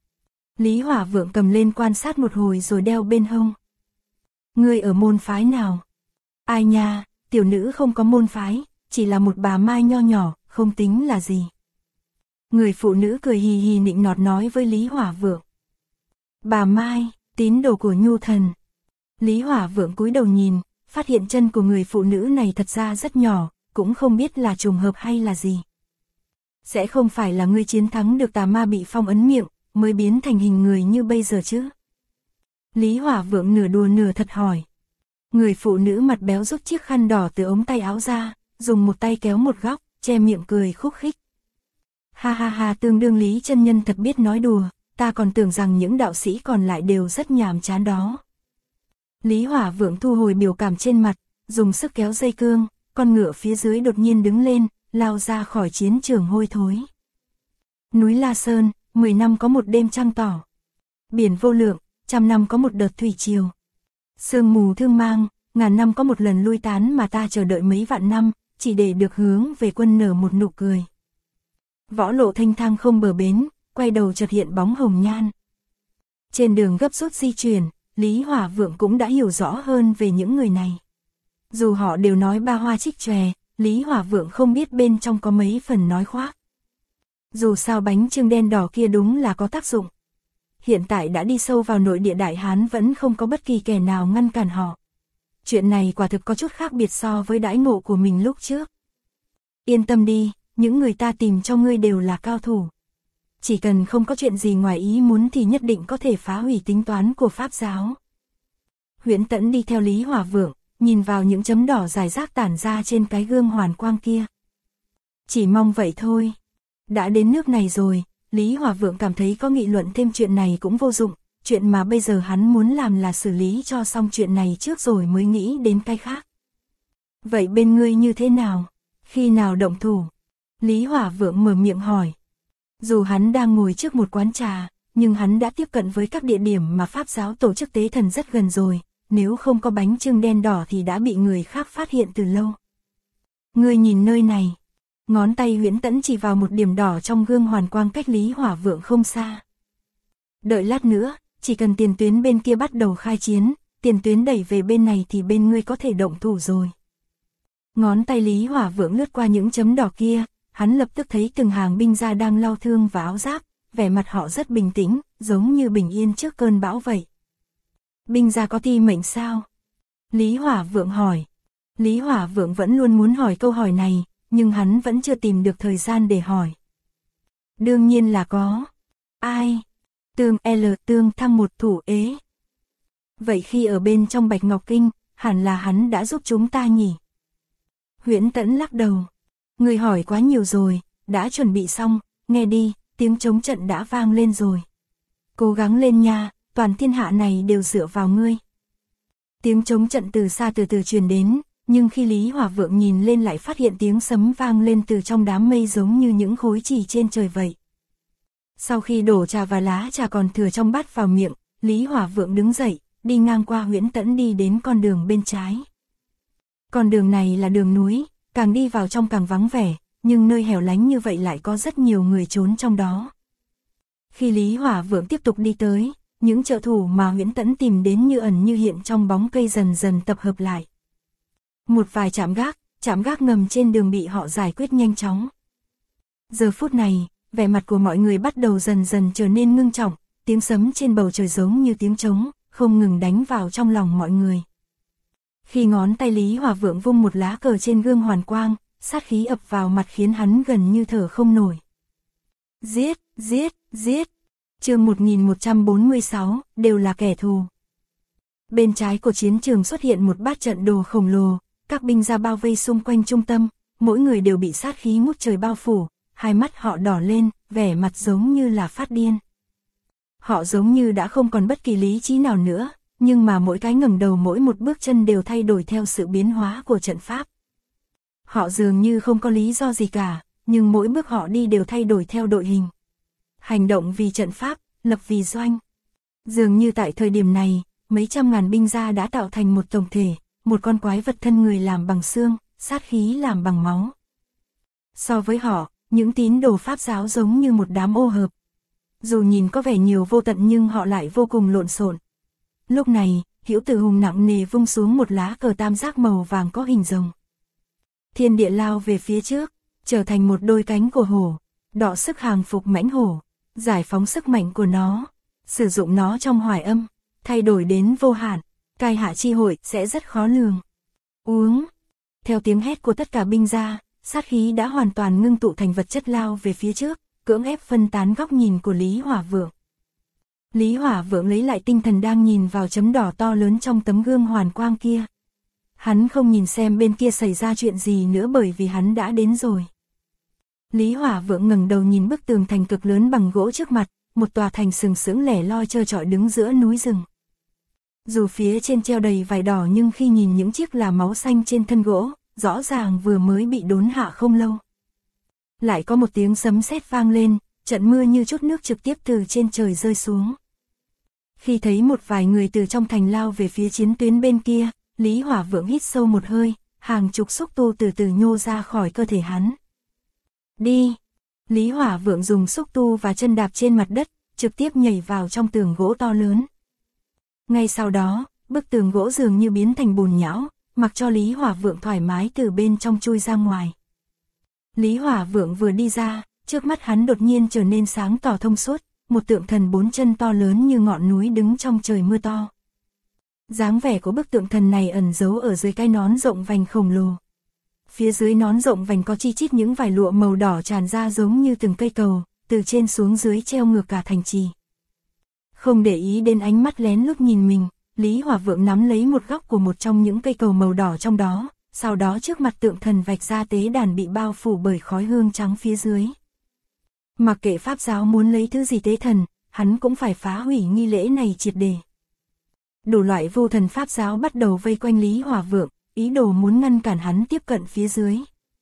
Lý Hỏa Vượng cầm lên quan sát một hồi rồi đeo bên hông. Ngươi ở môn phái nào? Ai nha, tiểu nữ không có môn phái, chỉ là một bà Mai nho nhỏ, không tính là gì. Người phụ nữ cười hì hì nịnh nọt nói với Lý Hỏa Vượng. Bà Mai, tín đồ của Nhu Thần. Lý Hỏa Vượng cúi đầu nhìn, phát hiện chân của người phụ nữ này thật ra rất nhỏ, cũng không biết là trùng hợp hay là gì. Sẽ không phải là ngươi chiến thắng được tà ma bị phong ấn miệng, mới biến thành hình người như bây giờ chứ? Lý Hỏa Vượng nửa đùa nửa thật hỏi. Người phụ nữ mặt béo rút chiếc khăn đỏ từ ống tay áo ra, dùng một tay kéo một góc, che miệng cười khúc khích. Ha ha ha, tương đương Lý chân nhân thật biết nói đùa, ta còn tưởng rằng những đạo sĩ còn lại đều rất nhàm chán đó. Lý Hỏa Vượng thu hồi biểu cảm trên mặt, dùng sức kéo dây cương, con ngựa phía dưới đột nhiên đứng lên, lao ra khỏi chiến trường hôi thối. Núi La Sơn, 10 năm có một đêm trăng tỏ. Biển vô lượng, 100 năm có một đợt thủy triều. Sương mù thương mang, ngàn năm có một lần lui tán mà ta chờ đợi mấy vạn năm, chỉ để được hướng về quân nở một nụ cười. Võ lộ thanh thang không bờ bến, quay đầu chợt hiện bóng hồng nhan. Trên đường gấp rút di chuyển, Lý Hỏa Vượng cũng đã hiểu rõ hơn về những người này. Dù họ đều nói ba hoa trích chòe, Lý Hỏa Vượng không biết bên trong có mấy phần nói khoác. Dù sao bánh chưng đen đỏ kia đúng là có tác dụng. Hiện tại đã đi sâu vào nội địa Đại Hán vẫn không có bất kỳ kẻ nào ngăn cản họ. Chuyện này quả thực có chút khác biệt so với đãi ngộ của mình lúc trước. Yên tâm đi, những người ta tìm cho ngươi đều là cao thủ. Chỉ cần không có chuyện gì ngoài ý muốn thì nhất định có thể phá hủy tính toán của Pháp giáo. Huyễn Tẫn đi theo Lý Hỏa Vượng, nhìn vào những chấm đỏ rải rác tản ra trên cái gương hoàn quang kia. Chỉ mong vậy thôi. Đã đến nước này rồi, Lý Hỏa Vượng cảm thấy có nghị luận thêm chuyện này cũng vô dụng, chuyện mà bây giờ hắn muốn làm là xử lý cho xong chuyện này trước rồi mới nghĩ đến cái khác. Vậy bên ngươi như thế nào? Khi nào động thủ? Lý Hỏa Vượng mở miệng hỏi. Dù hắn đang ngồi trước một quán trà, nhưng hắn đã tiếp cận với các địa điểm mà Pháp giáo tổ chức tế thần rất gần rồi, nếu không có bánh chưng đen đỏ thì đã bị người khác phát hiện từ lâu. Ngươi nhìn nơi này. Ngón tay Huyễn Tẫn chỉ vào một điểm đỏ trong gương hoàn quang cách Lý Hỏa Vượng không xa. Đợi lát nữa, chỉ cần tiền tuyến bên kia bắt đầu khai chiến, tiền tuyến đẩy về bên này thì bên ngươi có thể động thủ rồi. Ngón tay Lý Hỏa Vượng lướt qua những chấm đỏ kia, hắn lập tức thấy từng hàng binh gia đang lau thương và áo giáp, vẻ mặt họ rất bình tĩnh, giống như bình yên trước cơn bão vậy. Binh gia có ti mệnh sao? Lý Hỏa Vượng hỏi. Lý Hỏa Vượng vẫn luôn muốn hỏi câu hỏi này, nhưng hắn vẫn chưa tìm được thời gian để hỏi. Đương nhiên là có. Ai? Tương L tương thăng một thủ ế. Vậy khi ở bên trong Bạch Ngọc Kinh, hẳn là hắn đã giúp chúng ta nhỉ? Huyễn Tẫn lắc đầu. Người hỏi quá nhiều rồi, đã chuẩn bị xong, nghe đi, tiếng trống trận đã vang lên rồi. Cố gắng lên nha, toàn thiên hạ này đều dựa vào ngươi. Tiếng trống trận từ xa từ từ truyền đến, nhưng khi Lý Hỏa Vượng nhìn lên lại phát hiện tiếng sấm vang lên từ trong đám mây giống như những khối chì trên trời vậy. Sau khi đổ trà và lá trà còn thừa trong bát vào miệng, Lý Hỏa Vượng đứng dậy, đi ngang qua Huyễn Tẫn đi đến con đường bên trái. Con đường này là đường núi, càng đi vào trong càng vắng vẻ, nhưng nơi hẻo lánh như vậy lại có rất nhiều người trốn trong đó. Khi Lý Hỏa Vượng tiếp tục đi tới, những trợ thủ mà Huyễn Tẫn tìm đến như ẩn như hiện trong bóng cây dần dần tập hợp lại. Một vài trạm gác ngầm trên đường bị họ giải quyết nhanh chóng. Giờ phút này, vẻ mặt của mọi người bắt đầu dần dần trở nên ngưng trọng, tiếng sấm trên bầu trời giống như tiếng trống, không ngừng đánh vào trong lòng mọi người. Khi ngón tay Lý Hỏa Vượng vung một lá cờ trên gương hoàn quang, sát khí ập vào mặt khiến hắn gần như thở không nổi. Giết, giết, giết. Chương 1146, đều là kẻ thù. Bên trái của chiến trường xuất hiện một bát trận đồ khổng lồ, các binh ra bao vây xung quanh trung tâm, mỗi người đều bị sát khí ngút trời bao phủ, hai mắt họ đỏ lên, vẻ mặt giống như là phát điên. Họ giống như đã không còn bất kỳ lý trí nào nữa, nhưng mà mỗi cái ngẩng đầu mỗi một bước chân đều thay đổi theo sự biến hóa của trận pháp. Họ dường như không có lý do gì cả, nhưng mỗi bước họ đi đều thay đổi theo đội hình. Hành động vì trận pháp, lập vì doanh. Dường như tại thời điểm này, mấy trăm ngàn binh gia đã tạo thành một tổng thể, một con quái vật thân người làm bằng xương, sát khí làm bằng máu. So với họ, những tín đồ Pháp giáo giống như một đám ô hợp. Dù nhìn có vẻ nhiều vô tận nhưng họ lại vô cùng lộn xộn. Lúc này, Hữu Tử Hùng nặng nề vung xuống một lá cờ tam giác màu vàng có hình rồng. Thiên địa lao về phía trước, trở thành một đôi cánh của hổ, đọ sức hàng phục mãnh hổ, giải phóng sức mạnh của nó, sử dụng nó trong hoài âm, thay đổi đến vô hạn, cai hạ chi hội sẽ rất khó lường. Uống. Theo tiếng hét của tất cả binh gia, sát khí đã hoàn toàn ngưng tụ thành vật chất lao về phía trước, cưỡng ép phân tán góc nhìn của Lý Hỏa Vượng. Lý Hỏa Vượng lấy lại tinh thần đang nhìn vào chấm đỏ to lớn trong tấm gương hoàn quang kia. Hắn không nhìn xem bên kia xảy ra chuyện gì nữa bởi vì hắn đã đến rồi. Lý Hỏa Vượng ngẩng đầu nhìn bức tường thành cực lớn bằng gỗ trước mặt, một tòa thành sừng sững lẻ loi trơ trọi đứng giữa núi rừng. Dù phía trên treo đầy vải đỏ nhưng khi nhìn những chiếc là máu xanh trên thân gỗ, rõ ràng vừa mới bị đốn hạ không lâu. Lại có một tiếng sấm sét vang lên, trận mưa như chút nước trực tiếp từ trên trời rơi xuống. Khi thấy một vài người từ trong thành lao về phía chiến tuyến bên kia, Lý Hỏa Vượng hít sâu một hơi, hàng chục xúc tu từ từ nhô ra khỏi cơ thể hắn. Đi! Lý Hỏa Vượng dùng xúc tu và chân đạp trên mặt đất, trực tiếp nhảy vào trong tường gỗ to lớn. Ngay sau đó, bức tường gỗ dường như biến thành bùn nhão, mặc cho Lý Hỏa Vượng thoải mái từ bên trong chui ra ngoài. Lý Hỏa Vượng vừa đi ra, trước mắt hắn đột nhiên trở nên sáng tỏ thông suốt, một tượng thần bốn chân to lớn như ngọn núi đứng trong trời mưa to. Dáng vẻ của bức tượng thần này ẩn giấu ở dưới cái nón rộng vành khổng lồ. Phía dưới nón rộng vành có chi chít những vải lụa màu đỏ tràn ra giống như từng cây cầu, từ trên xuống dưới treo ngược cả thành trì. Không để ý đến ánh mắt lén lút nhìn mình, Lý Hỏa Vượng nắm lấy một góc của một trong những cây cầu màu đỏ trong đó, sau đó trước mặt tượng thần vạch ra tế đàn bị bao phủ bởi khói hương trắng phía dưới. Mặc kệ Pháp giáo muốn lấy thứ gì tế thần, hắn cũng phải phá hủy nghi lễ này triệt để. Đủ loại vô thần Pháp giáo bắt đầu vây quanh Lý Hỏa Vượng, ý đồ muốn ngăn cản hắn tiếp cận phía dưới.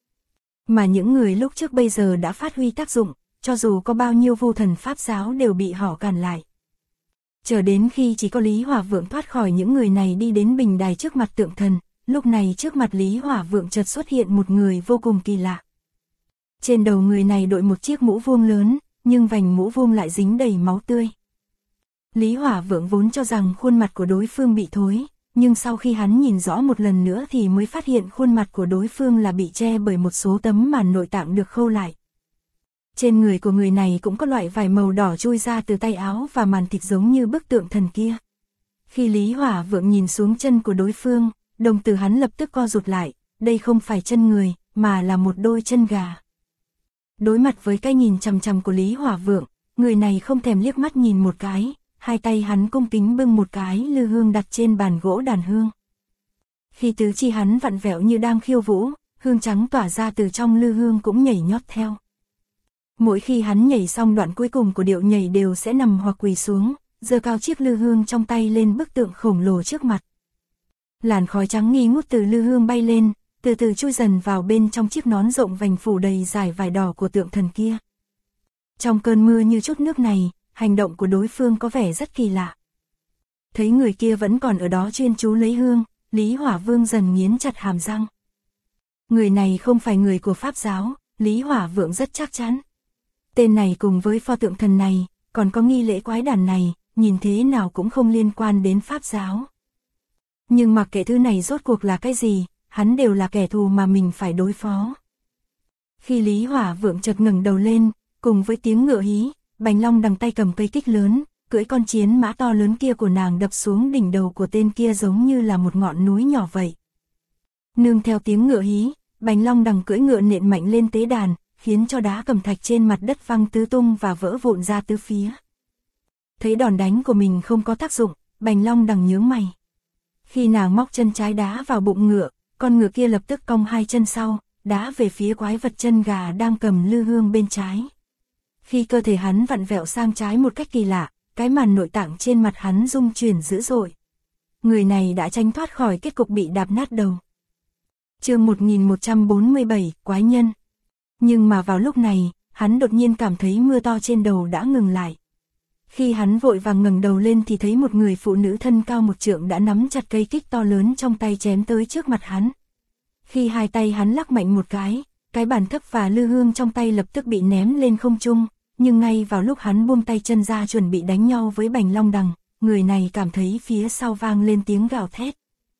Mà những người lúc trước bây giờ đã phát huy tác dụng, cho dù có bao nhiêu vô thần Pháp giáo đều bị họ cản lại. Chờ đến khi chỉ có Lý Hỏa Vượng thoát khỏi những người này đi đến bình đài trước mặt tượng thần, lúc này trước mặt Lý Hỏa Vượng chợt xuất hiện một người vô cùng kỳ lạ. Trên đầu người này đội một chiếc mũ vuông lớn, nhưng vành mũ vuông lại dính đầy máu tươi. Lý Hỏa Vượng vốn cho rằng khuôn mặt của đối phương bị thối, nhưng sau khi hắn nhìn rõ một lần nữa thì mới phát hiện khuôn mặt của đối phương là bị che bởi một số tấm màn nội tạng được khâu lại. Trên người của người này cũng có loại vải màu đỏ chui ra từ tay áo và màn thịt giống như bức tượng thần kia. Khi Lý Hỏa Vượng nhìn xuống chân của đối phương, đồng tử hắn lập tức co rụt lại, đây không phải chân người, mà là một đôi chân gà. đối mặt với cái nhìn chằm chằm của Lý Hỏa Vượng, người này không thèm liếc mắt nhìn một cái, hai tay hắn cung kính bưng một cái lư hương đặt trên bàn gỗ đàn hương. Khi tứ chi hắn vặn vẹo như đang khiêu vũ, hương trắng tỏa ra từ trong lư hương cũng nhảy nhót theo. Mỗi khi hắn nhảy xong đoạn cuối cùng của điệu nhảy đều sẽ nằm hoặc quỳ xuống, giơ cao chiếc lư hương trong tay lên bức tượng khổng lồ trước mặt. Làn khói trắng nghi ngút từ lư hương bay lên, từ từ chui dần vào bên trong chiếc nón rộng vành phủ đầy dải vải đỏ của tượng thần kia. Trong cơn mưa như chút nước này, hành động của đối phương có vẻ rất kỳ lạ. Thấy người kia vẫn còn ở đó chuyên chú lấy hương, Lý Hỏa Vương dần nghiến chặt hàm răng. Người này không phải người của Pháp giáo, Lý Hỏa Vượng rất chắc chắn. Tên này cùng với pho tượng thần này, còn có nghi lễ quái đản này, nhìn thế nào cũng không liên quan đến Pháp giáo. Nhưng mặc kệ thứ này rốt cuộc là cái gì, hắn đều là kẻ thù mà mình phải đối phó. Khi Lý Hỏa Vượng chợt ngẩng đầu lên, cùng với tiếng ngựa hí, Bành Long đằng tay cầm cây kích lớn, cưỡi con chiến mã to lớn kia của nàng đập xuống đỉnh đầu của tên kia giống như là một ngọn núi nhỏ vậy. Nương theo tiếng ngựa hí, Bành Long đằng cưỡi ngựa nện mạnh lên tế đàn, khiến cho đá cẩm thạch trên mặt đất văng tứ tung và vỡ vụn ra tứ phía. Thấy đòn đánh của mình không có tác dụng, Bành Long đằng nhướng mày. Khi nàng móc chân trái đá vào bụng ngựa, con ngựa kia lập tức cong hai chân sau, đá về phía quái vật chân gà đang cầm lư hương bên trái. Khi cơ thể hắn vặn vẹo sang trái một cách kỳ lạ, cái màn nội tạng trên mặt hắn rung chuyển dữ dội. Người này đã tránh thoát khỏi kết cục bị đạp nát đầu. Chương 1147, Quái nhân. Nhưng mà vào lúc này, hắn đột nhiên cảm thấy mưa to trên đầu đã ngừng lại. Khi hắn vội vàng ngẩng đầu lên thì thấy một người phụ nữ thân cao một trượng đã nắm chặt cây kích to lớn trong tay chém tới trước mặt hắn. Khi hai tay hắn lắc mạnh một cái bàn thấp và lư hương trong tay lập tức bị ném lên không trung, nhưng ngay vào lúc hắn buông tay chân ra chuẩn bị đánh nhau với Bành Long đằng, người này cảm thấy phía sau vang lên tiếng gào thét.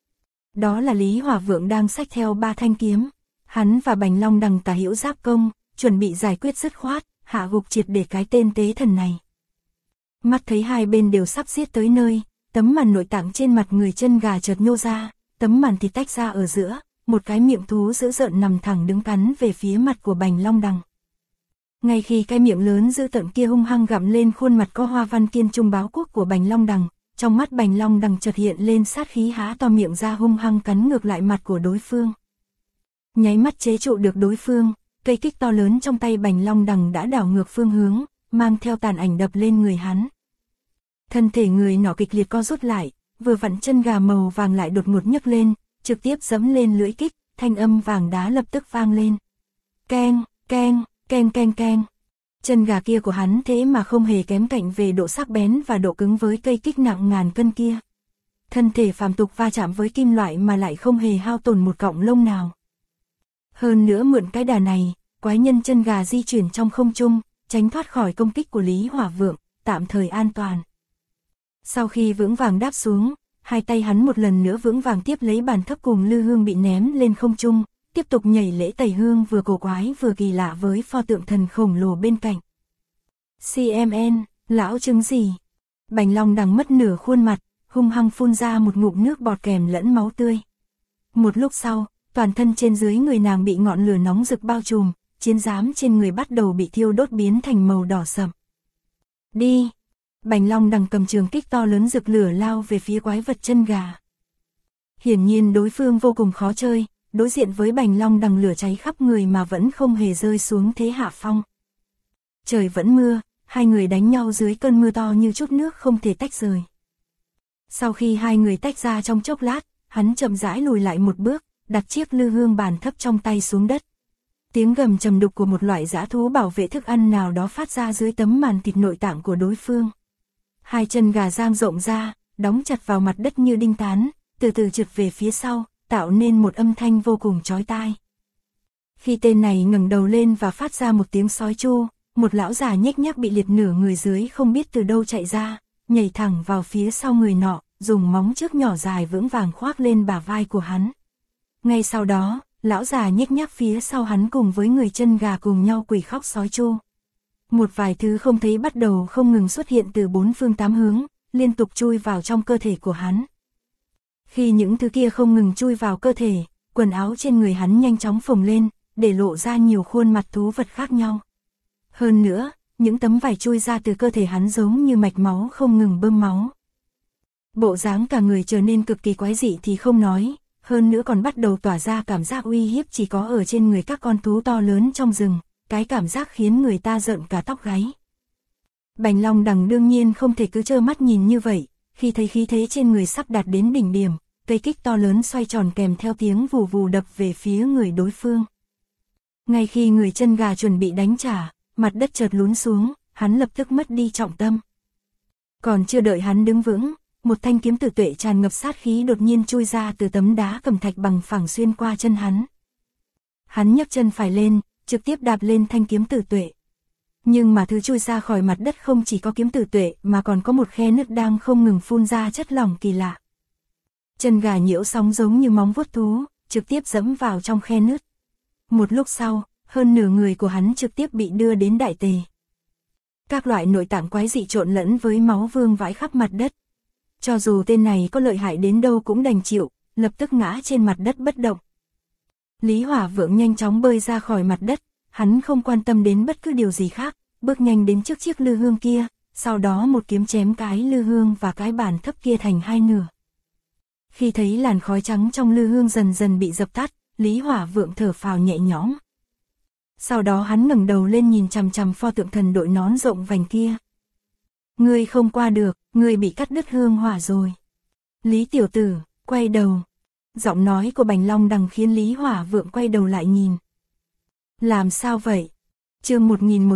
Đó là Lý Hỏa Vượng đang xách theo 3 thanh kiếm. Hắn và Bành Long đằng tả hữu giáp công, chuẩn bị giải quyết dứt khoát, hạ gục triệt để cái tên tế thần này. Mắt thấy hai bên đều sắp giết tới nơi, tấm màn nội tạng trên mặt người chân gà chợt nhô ra, tấm màn thịt tách ra ở giữa, một cái miệng thú dữ dợn nằm thẳng đứng cắn về phía mặt của Bành Long đằng. Ngay khi cái miệng lớn dữ tợn kia hung hăng gặm lên khuôn mặt có hoa văn kiên trung báo quốc của Bành Long đằng, trong mắt Bành Long đằng chợt hiện lên sát khí, há to miệng ra hung hăng cắn ngược lại mặt của đối phương. Nháy mắt chế trụ được đối phương, cây kích to lớn trong tay Bành Long đằng đã đảo ngược phương hướng, mang theo tàn ảnh đập lên người hắn. Thân thể người nọ kịch liệt co rút lại, vừa vặn chân gà màu vàng lại đột ngột nhấc lên, trực tiếp giẫm lên lưỡi kích, thanh âm vàng đá lập tức vang lên. Keng, keng, keng keng keng. Chân gà kia của hắn thế mà không hề kém cạnh về độ sắc bén và độ cứng với cây kích nặng ngàn cân kia. Thân thể phàm tục va chạm với kim loại mà lại không hề hao tổn một cọng lông nào. Hơn nữa mượn cái đà này, quái nhân chân gà di chuyển trong không trung, tránh thoát khỏi công kích của Lý Hỏa Vượng, tạm thời an toàn. Sau khi vững vàng đáp xuống, hai tay hắn một lần nữa vững vàng tiếp lấy bàn thấp cùng lư hương bị ném lên không trung, tiếp tục nhảy lễ tẩy hương vừa cổ quái vừa kỳ lạ với pho tượng thần khổng lồ bên cạnh. CMN, lão chứng gì? Bành Long đằng mất nửa khuôn mặt, hung hăng phun ra một ngụm nước bọt kèm lẫn máu tươi. Một lúc sau, toàn thân trên dưới người nàng bị ngọn lửa nóng rực bao trùm, chiến giám trên người bắt đầu bị thiêu đốt biến thành màu đỏ sậm. Đi! Bành Long đằng cầm trường kích to lớn rực lửa lao về phía quái vật chân gà. Hiển nhiên đối phương vô cùng khó chơi, đối diện với Bành Long đằng lửa cháy khắp người mà vẫn không hề rơi xuống thế hạ phong. Trời vẫn mưa, hai người đánh nhau dưới cơn mưa to như chút nước không thể tách rời. Sau khi hai người tách ra trong chốc lát, hắn chậm rãi lùi lại một bước, đặt chiếc lư hương bàn thấp trong tay xuống đất. Tiếng gầm trầm đục của một loại dã thú bảo vệ thức ăn nào đó phát ra dưới tấm màn thịt nội tạng của đối phương. Hai chân gà dang rộng ra, đóng chặt vào mặt đất như đinh tán, từ từ trượt về phía sau, tạo nên một âm thanh vô cùng chói tai. Khi tên này ngẩng đầu lên và phát ra một tiếng sói chu, một lão già nhếch nhác bị liệt nửa người dưới không biết từ đâu chạy ra, nhảy thẳng vào phía sau người nọ, dùng móng trước nhỏ dài vững vàng khoác lên bả vai của hắn. Ngay sau đó, lão già nhếch nhác phía sau hắn cùng với người chân gà cùng nhau quỷ khóc sói chu. Một vài thứ không thấy bắt đầu không ngừng xuất hiện từ bốn phương tám hướng, liên tục chui vào trong cơ thể của hắn. Khi những thứ kia không ngừng chui vào cơ thể, quần áo trên người hắn nhanh chóng phồng lên, để lộ ra nhiều khuôn mặt thú vật khác nhau. Hơn nữa, những tấm vải chui ra từ cơ thể hắn giống như mạch máu không ngừng bơm máu. Bộ dáng cả người trở nên cực kỳ quái dị thì không nói, hơn nữa còn bắt đầu tỏa ra cảm giác uy hiếp chỉ có ở trên người các con thú to lớn trong rừng, cái cảm giác khiến người ta rợn cả tóc gáy. Bành Long Đằng đương nhiên không thể cứ trơ mắt nhìn như vậy, khi thấy khí thế trên người sắp đạt đến đỉnh điểm, cây kích to lớn xoay tròn kèm theo tiếng vù vù đập về phía người đối phương. Ngay khi người chân gà chuẩn bị đánh trả, mặt đất chợt lún xuống, hắn lập tức mất đi trọng tâm. Còn chưa đợi hắn đứng vững, một thanh kiếm tử tuệ tràn ngập sát khí đột nhiên chui ra từ tấm đá cẩm thạch bằng phẳng xuyên qua chân hắn. Hắn nhấc chân phải lên, trực tiếp đạp lên thanh kiếm tử tuệ. Nhưng mà thứ chui ra khỏi mặt đất không chỉ có kiếm tử tuệ mà còn có một khe nứt đang không ngừng phun ra chất lỏng kỳ lạ. Chân gà nhiễu sóng giống như móng vuốt thú, trực tiếp dẫm vào trong khe nứt. Một lúc sau, hơn nửa người của hắn trực tiếp bị đưa đến đại tề. Các loại nội tạng quái dị trộn lẫn với máu vương vãi khắp mặt đất. Cho dù tên này có lợi hại đến đâu cũng đành chịu, lập tức ngã trên mặt đất bất động. Lý Hỏa Vượng nhanh chóng bơi ra khỏi mặt đất, hắn không quan tâm đến bất cứ điều gì khác, bước nhanh đến trước chiếc lư hương kia, sau đó một kiếm chém cái lư hương và cái bàn thấp kia thành hai nửa. Khi thấy làn khói trắng trong lư hương dần dần bị dập tắt, Lý Hỏa Vượng thở phào nhẹ nhõm. Sau đó hắn ngẩng đầu lên nhìn chằm chằm pho tượng thần đội nón rộng vành kia. Ngươi không qua được, ngươi bị cắt đứt hương hỏa rồi. Lý tiểu tử, quay đầu. Giọng nói của Bành Long Đằng khiến Lý Hỏa Vượng quay đầu lại nhìn. Làm sao vậy? Chương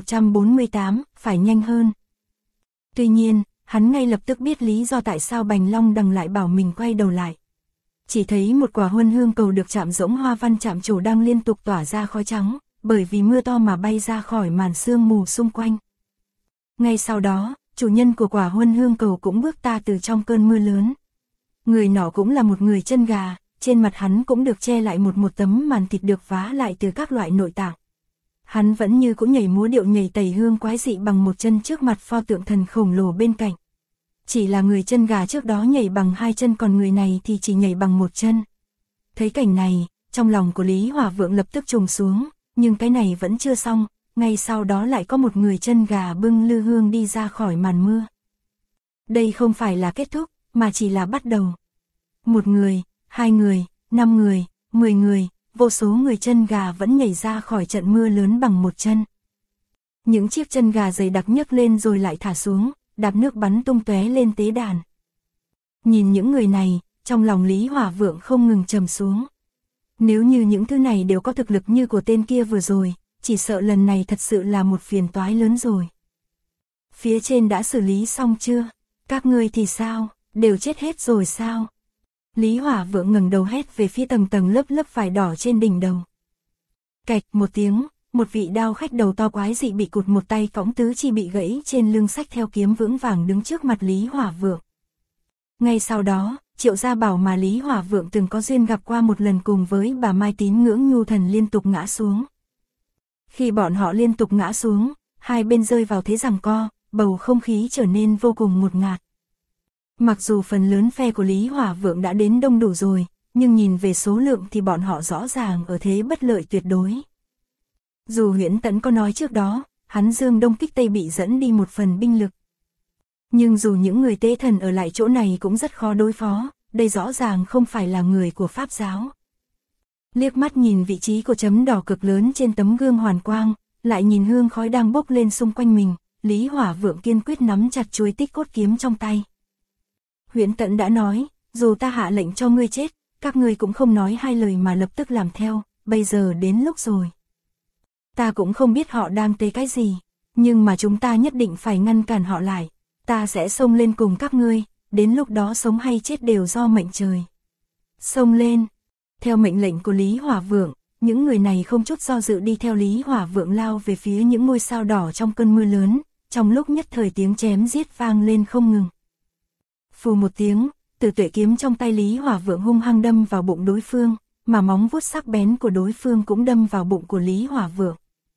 1148, phải nhanh hơn. Tuy nhiên, hắn ngay lập tức biết lý do tại sao Bành Long Đằng lại bảo mình quay đầu lại. Chỉ thấy một quả huân hương cầu được chạm rỗng hoa văn chạm trổ đang liên tục tỏa ra khói trắng, bởi vì mưa to mà bay ra khỏi màn sương mù xung quanh. Ngay sau đó, chủ nhân của quả huân hương cầu cũng bước ta từ trong cơn mưa lớn. Người nọ cũng là một người chân gà, trên mặt hắn cũng được che lại một tấm màn thịt được vá lại từ các loại nội tạng. Hắn vẫn như cũng nhảy múa điệu nhảy tẩy hương quái dị bằng một chân trước mặt pho tượng thần khổng lồ bên cạnh. Chỉ là người chân gà trước đó nhảy bằng hai chân còn người này thì chỉ nhảy bằng một chân. Thấy cảnh này, trong lòng của Lý Hỏa Vượng lập tức trùng xuống, nhưng cái này vẫn chưa xong, ngay sau đó lại có một người chân gà bưng lư hương đi ra khỏi màn mưa. Đây không phải là kết thúc, mà chỉ là bắt đầu. Một người, hai người, 5 người, 10 người, vô số người chân gà vẫn nhảy ra khỏi trận mưa lớn bằng một chân. Những chiếc chân gà dày đặc nhấc lên rồi lại thả xuống, đạp nước bắn tung tóe lên tế đàn. Nhìn những người này, trong lòng Lý Hỏa Vượng không ngừng trầm xuống. Nếu như những thứ này đều có thực lực như của tên kia vừa rồi, chỉ sợ lần này thật sự là một phiền toái lớn rồi. Phía trên đã xử lý xong chưa? Các ngươi thì sao? Đều chết hết rồi sao? Lý Hỏa Vượng ngẩng đầu hét về phía tầng tầng lớp lớp vải đỏ trên đỉnh đầu. Cạch một tiếng, một vị đao khách đầu to quái dị bị cụt một tay cõng tứ chi bị gãy trên lưng xách theo kiếm vững vàng đứng trước mặt Lý Hỏa Vượng. Ngay sau đó, Triệu Gia Bảo mà Lý Hỏa Vượng từng có duyên gặp qua một lần cùng với bà Mai Tín Ngưỡng Nhu Thần liên tục ngã xuống. Khi bọn họ liên tục ngã xuống, hai bên rơi vào thế giằng co, bầu không khí trở nên vô cùng ngột ngạt. Mặc dù phần lớn phe của Lý Hỏa Vượng đã đến đông đủ rồi, nhưng nhìn về số lượng thì bọn họ rõ ràng ở thế bất lợi tuyệt đối. Dù Huyễn Tẫn có nói trước đó, hắn dương đông kích tây bị dẫn đi một phần binh lực. Nhưng dù những người tế thần ở lại chỗ này cũng rất khó đối phó, đây rõ ràng không phải là người của Pháp giáo. Liếc mắt nhìn vị trí của chấm đỏ cực lớn trên tấm gương hoàn quang, lại nhìn hương khói đang bốc lên xung quanh mình, Lý Hỏa Vượng kiên quyết nắm chặt chuôi tích cốt kiếm trong tay. Huyễn Tẫn đã nói, dù ta hạ lệnh cho ngươi chết, các ngươi cũng không nói hai lời mà lập tức làm theo, bây giờ đến lúc rồi. Ta cũng không biết họ đang tế cái gì, nhưng mà chúng ta nhất định phải ngăn cản họ lại, ta sẽ xông lên cùng các ngươi, đến lúc đó sống hay chết đều do mệnh trời. Xông lên! Theo mệnh lệnh của Lý Hỏa Vượng, những người này không chút do dự đi theo Lý Hỏa Vượng lao về phía những ngôi sao đỏ trong cơn mưa lớn, trong lúc nhất thời tiếng chém giết vang lên không ngừng. Phù một tiếng, Tử Tuệ kiếm trong tay Lý Hỏa Vượng hung hăng đâm vào bụng đối phương, mà móng vuốt sắc bén của đối phương cũng đâm vào bụng của Lý Hỏa Vượng.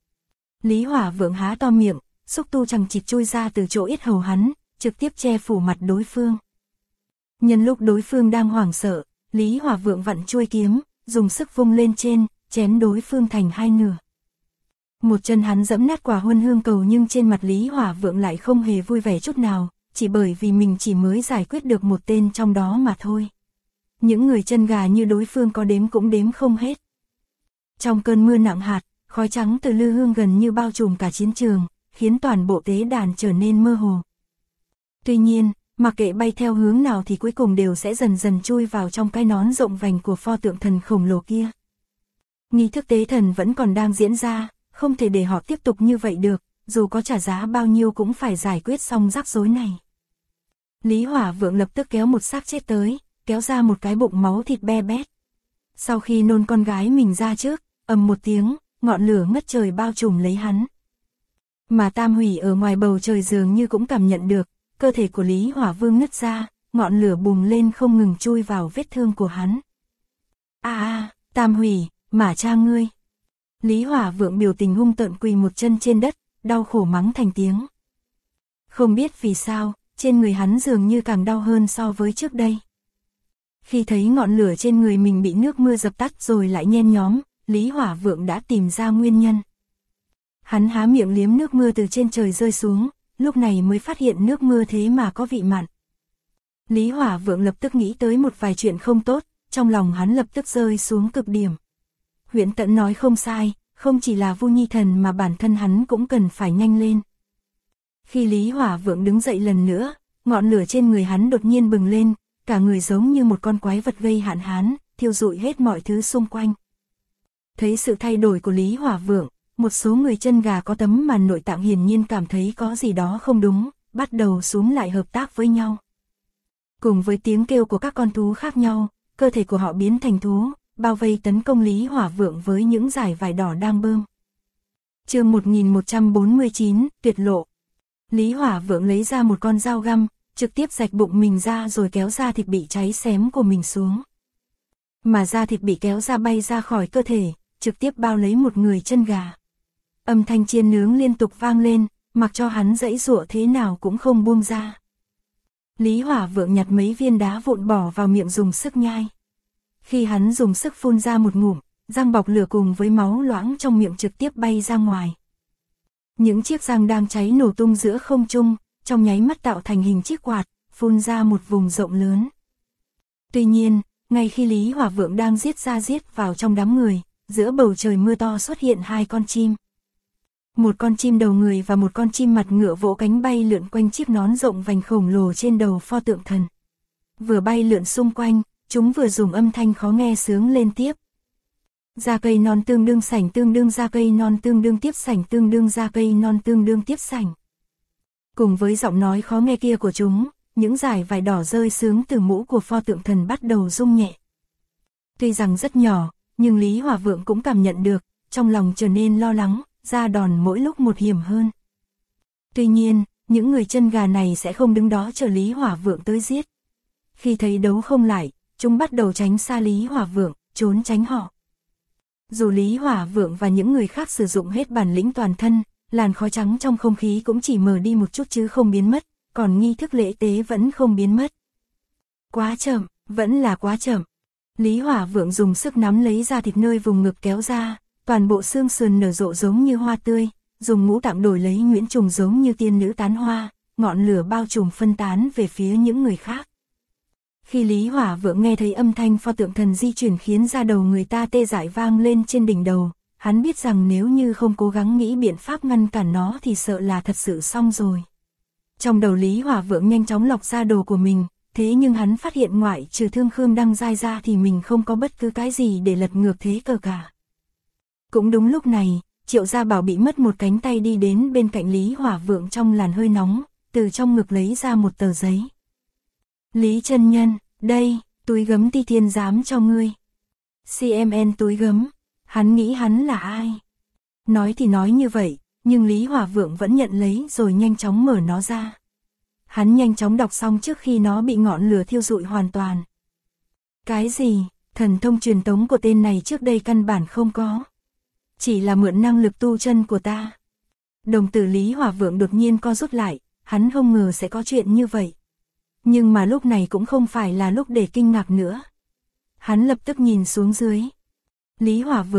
Lý Hỏa Vượng há to miệng, xúc tu chằng chịt chui ra từ chỗ yết hầu hắn, trực tiếp che phủ mặt đối phương. Nhân lúc đối phương đang hoảng sợ, Lý Hỏa Vượng vặn chuôi kiếm, dùng sức vung lên trên, chém đối phương thành hai nửa. Một chân hắn dẫm nát quả huân hương cầu nhưng trên mặt Lý Hỏa Vượng lại không hề vui vẻ chút nào, chỉ bởi vì mình chỉ mới giải quyết được một tên trong đó mà thôi. Những người chân gà như đối phương có đếm cũng đếm không hết. Trong cơn mưa nặng hạt, khói trắng từ lư hương gần như bao trùm cả chiến trường, khiến toàn bộ tế đàn trở nên mơ hồ. Tuy nhiên, mặc kệ bay theo hướng nào thì cuối cùng đều sẽ dần dần chui vào trong cái nón rộng vành của pho tượng thần khổng lồ kia. Nghi thức tế thần vẫn còn đang diễn ra, không thể để họ tiếp tục như vậy được, dù có trả giá bao nhiêu cũng phải giải quyết xong rắc rối này. Lý Hỏa Vượng lập tức kéo một xác chết tới, kéo ra một cái bụng máu thịt be bét. Sau khi nôn con gái mình ra trước, ầm một tiếng, ngọn lửa ngất trời bao trùm lấy hắn. Mà Tam Hủy ở ngoài bầu trời dường như cũng cảm nhận được, cơ thể của Lý Hỏa Vương nứt ra, ngọn lửa bùng lên không ngừng chui vào vết thương của hắn. Tam Hủy, mà cha ngươi. Lý Hỏa Vượng biểu tình hung tợn quỳ một chân trên đất, đau khổ mắng thành tiếng. Không biết vì sao, trên người hắn dường như càng đau hơn so với trước đây. Khi thấy ngọn lửa trên người mình bị nước mưa dập tắt rồi lại nhen nhóm, Lý Hỏa Vượng đã tìm ra nguyên nhân. Hắn há miệng liếm nước mưa từ trên trời rơi xuống, lúc này mới phát hiện nước mưa thế mà có vị mặn. Lý Hỏa Vượng lập tức nghĩ tới một vài chuyện không tốt, trong lòng hắn lập tức rơi xuống cực điểm. Huyễn Tẫn nói không sai, không chỉ là Vu Nhi Thần mà bản thân hắn cũng cần phải nhanh lên. Khi Lý Hỏa Vượng đứng dậy lần nữa, ngọn lửa trên người hắn đột nhiên bừng lên, cả người giống như một con quái vật gây hạn hán, thiêu rụi hết mọi thứ xung quanh. Thấy sự thay đổi của Lý Hỏa Vượng, một số người chân gà có tấm màn nội tạng hiển nhiên cảm thấy có gì đó không đúng, bắt đầu xúm lại hợp tác với nhau. Cùng với tiếng kêu của các con thú khác nhau, cơ thể của họ biến thành thú, bao vây tấn công Lý Hỏa Vượng với những dải vải đỏ đang bơm. Chương 1149, tuyệt lộ. Lý Hỏa Vượng lấy ra một con dao găm, trực tiếp rạch bụng mình ra rồi kéo da thịt bị cháy xém của mình xuống. Mà da thịt bị kéo ra bay ra khỏi cơ thể, trực tiếp bao lấy một người chân gà. Âm thanh chiên nướng liên tục vang lên, mặc cho hắn giãy giụa thế nào cũng không buông ra. Lý Hỏa Vượng nhặt mấy viên đá vụn bỏ vào miệng dùng sức nhai. Khi hắn dùng sức phun ra một ngụm, răng bọc lửa cùng với máu loãng trong miệng trực tiếp bay ra ngoài. Những chiếc răng đang cháy nổ tung giữa không trung, trong nháy mắt tạo thành hình chiếc quạt, phun ra một vùng rộng lớn. Tuy nhiên, ngay khi Lý Hỏa Vượng đang giết ra giết vào trong đám người, giữa bầu trời mưa to xuất hiện hai con chim. Một con chim đầu người và một con chim mặt ngựa vỗ cánh bay lượn quanh chiếc nón rộng vành khổng lồ trên đầu pho tượng thần. Vừa bay lượn xung quanh, chúng vừa dùng âm thanh khó nghe sướng lên tiếp. Ra cây non tương đương sảnh tương đương ra cây non tương đương tiếp sảnh tương đương ra cây non tương đương tiếp sảnh. Cùng với giọng nói khó nghe kia của chúng, những dải vải đỏ rơi sướng từ mũ của pho tượng thần bắt đầu rung nhẹ. Tuy rằng rất nhỏ, nhưng Lý Hỏa Vượng cũng cảm nhận được, trong lòng trở nên lo lắng, ra đòn mỗi lúc một hiểm hơn. Tuy nhiên, những người chân gà này sẽ không đứng đó chờ Lý Hỏa Vượng tới giết. Khi thấy đấu không lại, chúng bắt đầu tránh xa Lý Hỏa Vượng, trốn tránh họ. Dù Lý Hỏa Vượng và những người khác sử dụng hết bản lĩnh toàn thân, làn khói trắng trong không khí cũng chỉ mờ đi một chút chứ không biến mất, còn nghi thức lễ tế vẫn không biến mất. Quá chậm, vẫn là quá chậm. Lý Hỏa Vượng dùng sức nắm lấy da thịt nơi vùng ngực kéo ra, toàn bộ xương sườn nở rộ giống như hoa tươi, dùng ngũ tạng đổi lấy nhuyễn trùng giống như tiên nữ tán hoa, ngọn lửa bao trùm phân tán về phía những người khác. Khi Lý Hỏa Vượng nghe thấy âm thanh pho tượng thần di chuyển khiến da đầu người ta tê dại vang lên trên đỉnh đầu, hắn biết rằng nếu như không cố gắng nghĩ biện pháp ngăn cản nó thì sợ là thật sự xong rồi. Trong đầu Lý Hỏa Vượng nhanh chóng lọc ra đồ của mình, thế nhưng hắn phát hiện ngoại trừ Thương Khương Đăng Giai ra thì mình không có bất cứ cái gì để lật ngược thế cờ cả. Cũng đúng lúc này, Triệu Gia Bảo bị mất một cánh tay đi đến bên cạnh Lý Hỏa Vượng trong làn hơi nóng, từ trong ngực lấy ra một tờ giấy. Lý chân nhân, đây, túi gấm Ti Thiên giám cho ngươi. CMN túi gấm, hắn nghĩ hắn là ai? Nói thì nói như vậy, nhưng Lý Hỏa Vượng vẫn nhận lấy rồi nhanh chóng mở nó ra. Hắn nhanh chóng đọc xong trước khi nó bị ngọn lửa thiêu rụi hoàn toàn. Cái gì, thần thông truyền tống của tên này trước đây căn bản không có. Chỉ là mượn năng lực tu chân của ta. Đồng tử Lý Hỏa Vượng đột nhiên co rút lại, hắn không ngờ sẽ có chuyện như vậy. Nhưng mà lúc này cũng không phải là lúc để kinh ngạc nữa. Hắn lập tức nhìn xuống dưới. Lý Hỏa Vượng,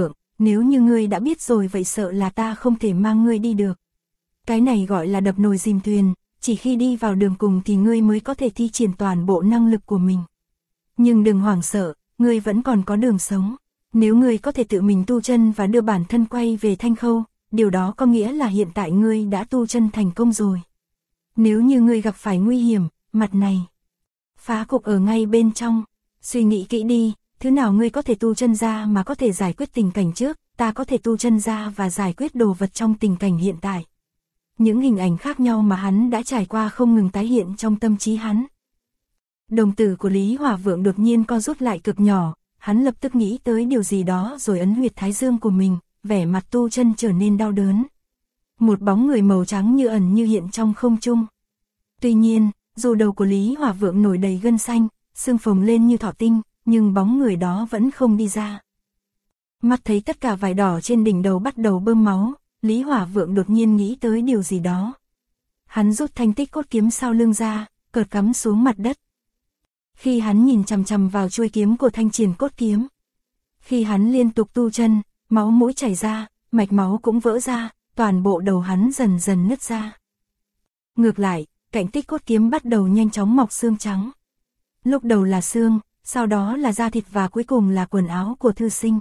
nếu như ngươi đã biết rồi vậy sợ là ta không thể mang ngươi đi được. Cái này gọi là đập nồi dìm thuyền, chỉ khi đi vào đường cùng thì ngươi mới có thể thi triển toàn bộ năng lực của mình. Nhưng đừng hoảng sợ, ngươi vẫn còn có đường sống. Nếu ngươi có thể tự mình tu chân và đưa bản thân quay về Thanh Khâu, điều đó có nghĩa là hiện tại ngươi đã tu chân thành công rồi. Nếu như ngươi gặp phải nguy hiểm, mặt này, phá cục ở ngay bên trong, suy nghĩ kỹ đi, thứ nào ngươi có thể tu chân ra mà có thể giải quyết tình cảnh trước, ta có thể tu chân ra và giải quyết đồ vật trong tình cảnh hiện tại. Những hình ảnh khác nhau mà hắn đã trải qua không ngừng tái hiện trong tâm trí hắn. Đồng tử của Lý Hỏa Vượng đột nhiên co rút lại cực nhỏ, hắn lập tức nghĩ tới điều gì đó rồi ấn huyệt thái dương của mình, vẻ mặt tu chân trở nên đau đớn. Một bóng người màu trắng như ẩn như hiện trong không trung. Tuy nhiên, dù đầu của Lý Hỏa Vượng nổi đầy gân xanh, xương phồng lên như thỏ tinh, nhưng bóng người đó vẫn không đi ra. Mắt thấy tất cả vải đỏ trên đỉnh đầu bắt đầu bơm máu, Lý Hỏa Vượng đột nhiên nghĩ tới điều gì đó. Hắn rút thanh tích cốt kiếm sau lưng ra, cợt cắm xuống mặt đất. Khi hắn nhìn chằm chằm vào chuôi kiếm của thanh triển cốt kiếm. Khi hắn liên tục tu chân, máu mũi chảy ra, mạch máu cũng vỡ ra, toàn bộ đầu hắn dần dần nứt ra. Ngược lại, cạnh tích cốt kiếm bắt đầu nhanh chóng mọc xương trắng. Lúc đầu là xương, sau đó là da thịt và cuối cùng là quần áo của thư sinh.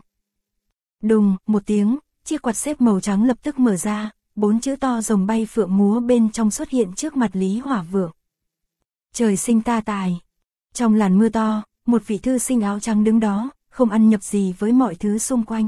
Đùng, một tiếng, chiếc quạt xếp màu trắng lập tức mở ra, 4 chữ to rồng bay phượng múa bên trong xuất hiện trước mặt Lý Hỏa Vượng. Trời sinh ta tài. Trong làn mưa to, một vị thư sinh áo trắng đứng đó, không ăn nhập gì với mọi thứ xung quanh.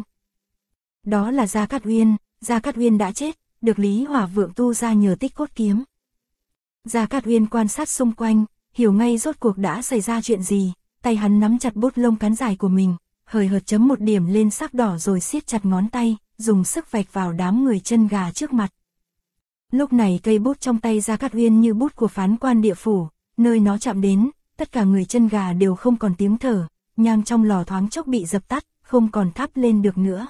Đó là Gia Cát Uyên. Gia Cát Uyên đã chết, được Lý Hỏa Vượng tu ra nhờ tích cốt kiếm. Gia Cát Uyên quan sát xung quanh, hiểu ngay rốt cuộc đã xảy ra chuyện gì, tay hắn nắm chặt bút lông cán dài của mình, hời hợt chấm một điểm lên sắc đỏ rồi siết chặt ngón tay, dùng sức vạch vào đám người chân gà trước mặt. Lúc này cây bút trong tay Gia Cát Uyên như bút của phán quan địa phủ, nơi nó chạm đến, tất cả người chân gà đều không còn tiếng thở, nhang trong lò thoáng chốc bị dập tắt, không còn thắp lên được nữa.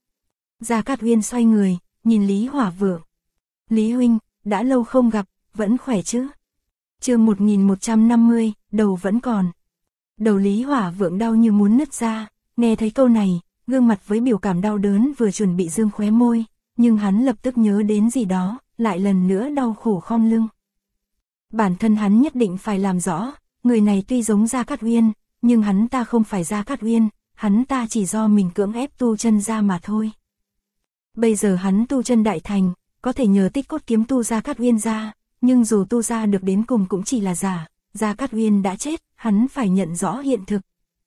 Gia Cát Uyên xoay người, nhìn Lý Hỏa Vượng. Lý huynh, đã lâu không gặp, vẫn khỏe chứ? Chương 1150, đầu vẫn còn. Đầu Lý Hỏa Vượng đau như muốn nứt ra, nghe thấy câu này, gương mặt với biểu cảm đau đớn vừa chuẩn bị dương khóe môi, nhưng hắn lập tức nhớ đến gì đó, lại lần nữa đau khổ khom lưng. Bản thân hắn nhất định phải làm rõ, người này tuy giống Gia Cát Uyên, nhưng hắn ta không phải Gia Cát Uyên, hắn ta chỉ do mình cưỡng ép tu chân ra mà thôi. Bây giờ hắn tu chân đại thành, có thể nhờ tích cốt kiếm tu Gia Cát Uyên ra, nhưng dù tu ra được đến cùng cũng chỉ là giả, Gia Cát Uyên đã chết, hắn phải nhận rõ hiện thực.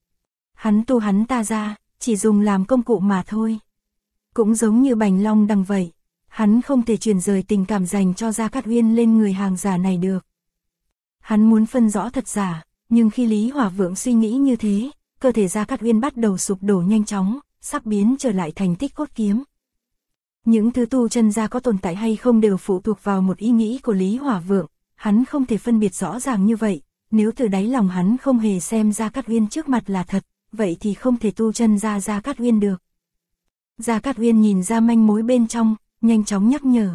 Hắn tu hắn ta ra, chỉ dùng làm công cụ mà thôi. Cũng giống như Bành Long Đằng vậy, hắn không thể chuyển rời tình cảm dành cho Gia Cát Uyên lên người hàng giả này được. Hắn muốn phân rõ thật giả, nhưng khi Lý Hỏa Vượng suy nghĩ như thế, cơ thể Gia Cát Uyên bắt đầu sụp đổ nhanh chóng, sắp biến trở lại thành tích cốt kiếm. Những thứ tu chân ra có tồn tại hay không đều phụ thuộc vào một ý nghĩ của Lý Hỏa Vượng, hắn không thể phân biệt rõ ràng như vậy, nếu từ đáy lòng hắn không hề xem Gia Cát Uyên trước mặt là thật, vậy thì không thể tu chân ra Gia Cát Uyên được. Gia Cát Uyên nhìn ra manh mối bên trong, nhanh chóng nhắc nhở.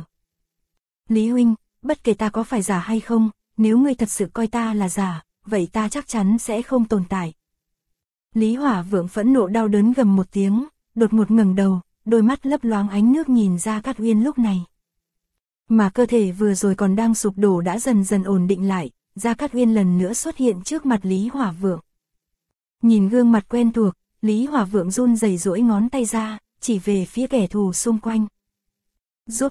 Lý huynh, bất kể ta có phải giả hay không, nếu ngươi thật sự coi ta là giả, vậy ta chắc chắn sẽ không tồn tại. Lý Hỏa Vượng phẫn nộ đau đớn gầm một tiếng, đột ngột ngẩng đầu, đôi mắt lấp loáng ánh nước nhìn Gia Cát Uyên lúc này. Mà cơ thể vừa rồi còn đang sụp đổ đã dần dần ổn định lại, Gia Cát Uyên lần nữa xuất hiện trước mặt Lý Hỏa Vượng. Nhìn gương mặt quen thuộc, Lý Hỏa Vượng run rẩy duỗi ngón tay ra, chỉ về phía kẻ thù xung quanh. Giúp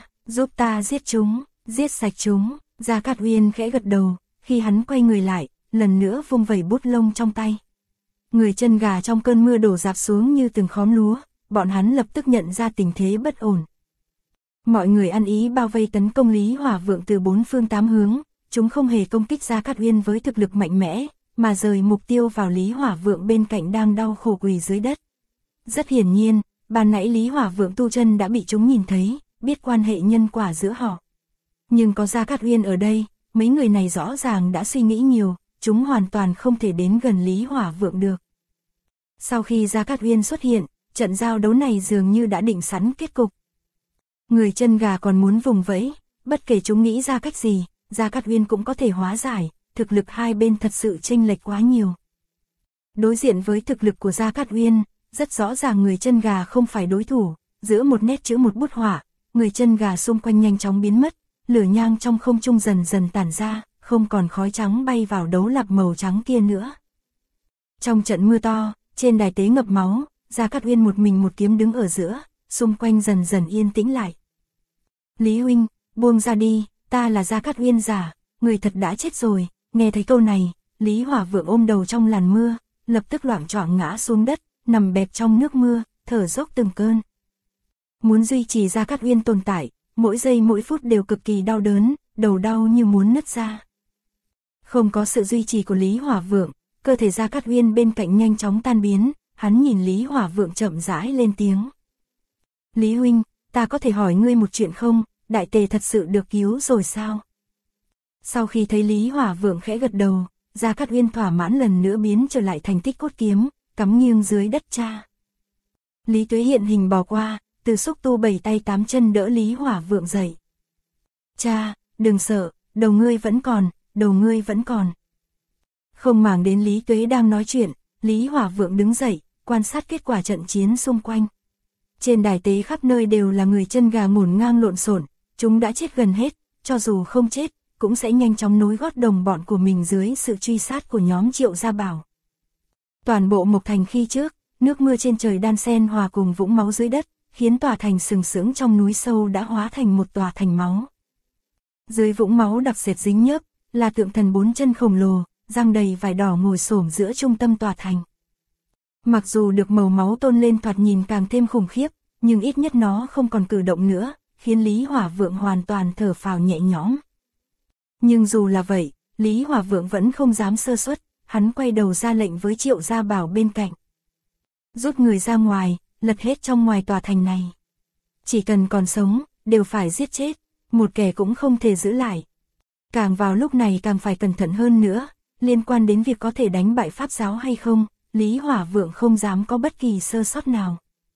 ta giết chúng, giết sạch chúng. Gia Cát Uyên khẽ gật đầu, khi hắn quay người lại, lần nữa vung vẩy bút lông trong tay. Người chân gà trong cơn mưa đổ rạp xuống như từng khóm lúa, bọn hắn lập tức nhận ra tình thế bất ổn. Mọi người ăn ý bao vây tấn công Lý Hỏa Vượng từ 4 phương 8 hướng, chúng không hề công kích Gia Cát Uyên với thực lực mạnh mẽ, mà rời mục tiêu vào Lý Hỏa Vượng bên cạnh đang đau khổ quỳ dưới đất. Rất hiển nhiên, ban nãy Lý Hỏa Vượng tu chân đã bị chúng nhìn thấy, biết quan hệ nhân quả giữa họ. Nhưng có Gia Cát Uyên ở đây, mấy người này rõ ràng đã suy nghĩ nhiều, chúng hoàn toàn không thể đến gần Lý Hỏa Vượng được. Sau khi Gia Cát Uyên xuất hiện, trận giao đấu này dường như đã định sẵn kết cục. Người chân gà còn muốn vùng vẫy, bất kể chúng nghĩ ra cách gì, Gia Cát Uyên cũng có thể hóa giải, thực lực hai bên thật sự chênh lệch quá nhiều. Đối diện với thực lực của Gia Cát Uyên, rất rõ ràng người chân gà không phải đối thủ, giữa một nét chữ một bút họa, người chân gà xung quanh nhanh chóng biến mất, lửa nhang trong không trung dần dần tản ra, không còn khói trắng bay vào đấu lạp màu trắng kia nữa. Trong trận mưa to, trên đài tế ngập máu, Gia Cát Uyên một mình một kiếm đứng ở giữa, xung quanh dần dần yên tĩnh lại. Lý huynh, buông ra đi, ta là Gia Cát Uyên giả, người thật đã chết rồi. Nghe thấy câu này, Lý Hỏa Vượng ôm đầu trong làn mưa, lập tức loạng choạng ngã xuống đất, nằm bẹp trong nước mưa, thở dốc từng cơn. Muốn duy trì Gia Cát Uyên tồn tại, mỗi giây mỗi phút đều cực kỳ đau đớn, đầu đau như muốn nứt ra. Không có sự duy trì của Lý Hỏa Vượng, cơ thể Gia Cát Uyên bên cạnh nhanh chóng tan biến, hắn nhìn Lý Hỏa Vượng chậm rãi lên tiếng. Lý huynh, ta có thể hỏi ngươi một chuyện không, đại tề thật sự được cứu rồi sao? Sau khi thấy Lý Hỏa Vượng khẽ gật đầu, Gia Cát Uyên thỏa mãn lần nữa biến trở lại thành Tích Cốt kiếm, cắm nghiêng dưới đất cha. Lý Tuế hiện hình bò qua, từ xúc tu 7 tay 8 chân đỡ Lý Hỏa Vượng dậy. Cha, đừng sợ, đầu ngươi vẫn còn, đầu ngươi vẫn còn. Không màng đến Lý Tuế đang nói chuyện, Lý Hỏa Vượng đứng dậy, quan sát kết quả trận chiến xung quanh. Trên đài tế khắp nơi đều là người chân gà ngổn ngang lộn xộn, chúng đã chết gần hết, cho dù không chết, cũng sẽ nhanh chóng nối gót đồng bọn của mình dưới sự truy sát của nhóm Triệu Gia Bảo. Toàn bộ Mộc Thành khi trước, nước mưa trên trời đan xen hòa cùng vũng máu dưới đất, khiến tòa thành sừng sững trong núi sâu đã hóa thành một tòa thành máu. Dưới vũng máu đặc sệt dính nhớp, là tượng thần 4 chân khổng lồ, răng đầy vải đỏ ngồi xổm giữa trung tâm tòa thành. Mặc dù được màu máu tôn lên thoạt nhìn càng thêm khủng khiếp, nhưng ít nhất nó không còn cử động nữa, khiến Lý Hỏa Vượng hoàn toàn thở phào nhẹ nhõm. Nhưng dù là vậy, Lý Hỏa Vượng vẫn không dám sơ suất, hắn quay đầu ra lệnh với Triệu Gia Bảo bên cạnh. Rút người ra ngoài, lật hết trong ngoài tòa thành này. Chỉ cần còn sống, đều phải giết chết, một kẻ cũng không thể giữ lại. Càng vào lúc này càng phải cẩn thận hơn nữa, liên quan đến việc có thể đánh bại Pháp giáo hay không, Lý Hỏa Vượng không dám có bất kỳ sơ sót nào.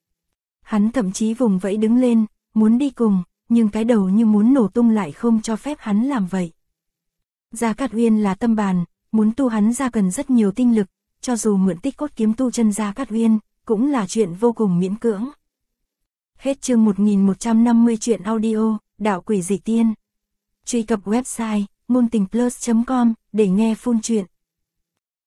Hắn thậm chí vùng vẫy đứng lên, muốn đi cùng, nhưng cái đầu như muốn nổ tung lại không cho phép hắn làm vậy. Gia Cát Uyên là tâm bàn, muốn tu hắn ra cần rất nhiều tinh lực, cho dù mượn Tích Cốt kiếm tu chân Gia Cát Uyên, cũng là chuyện vô cùng miễn cưỡng. Hết chương 1150 truyện audio, Đạo Quỷ Dị Tiên. Truy cập website ngôn tình plus.com để nghe full truyện.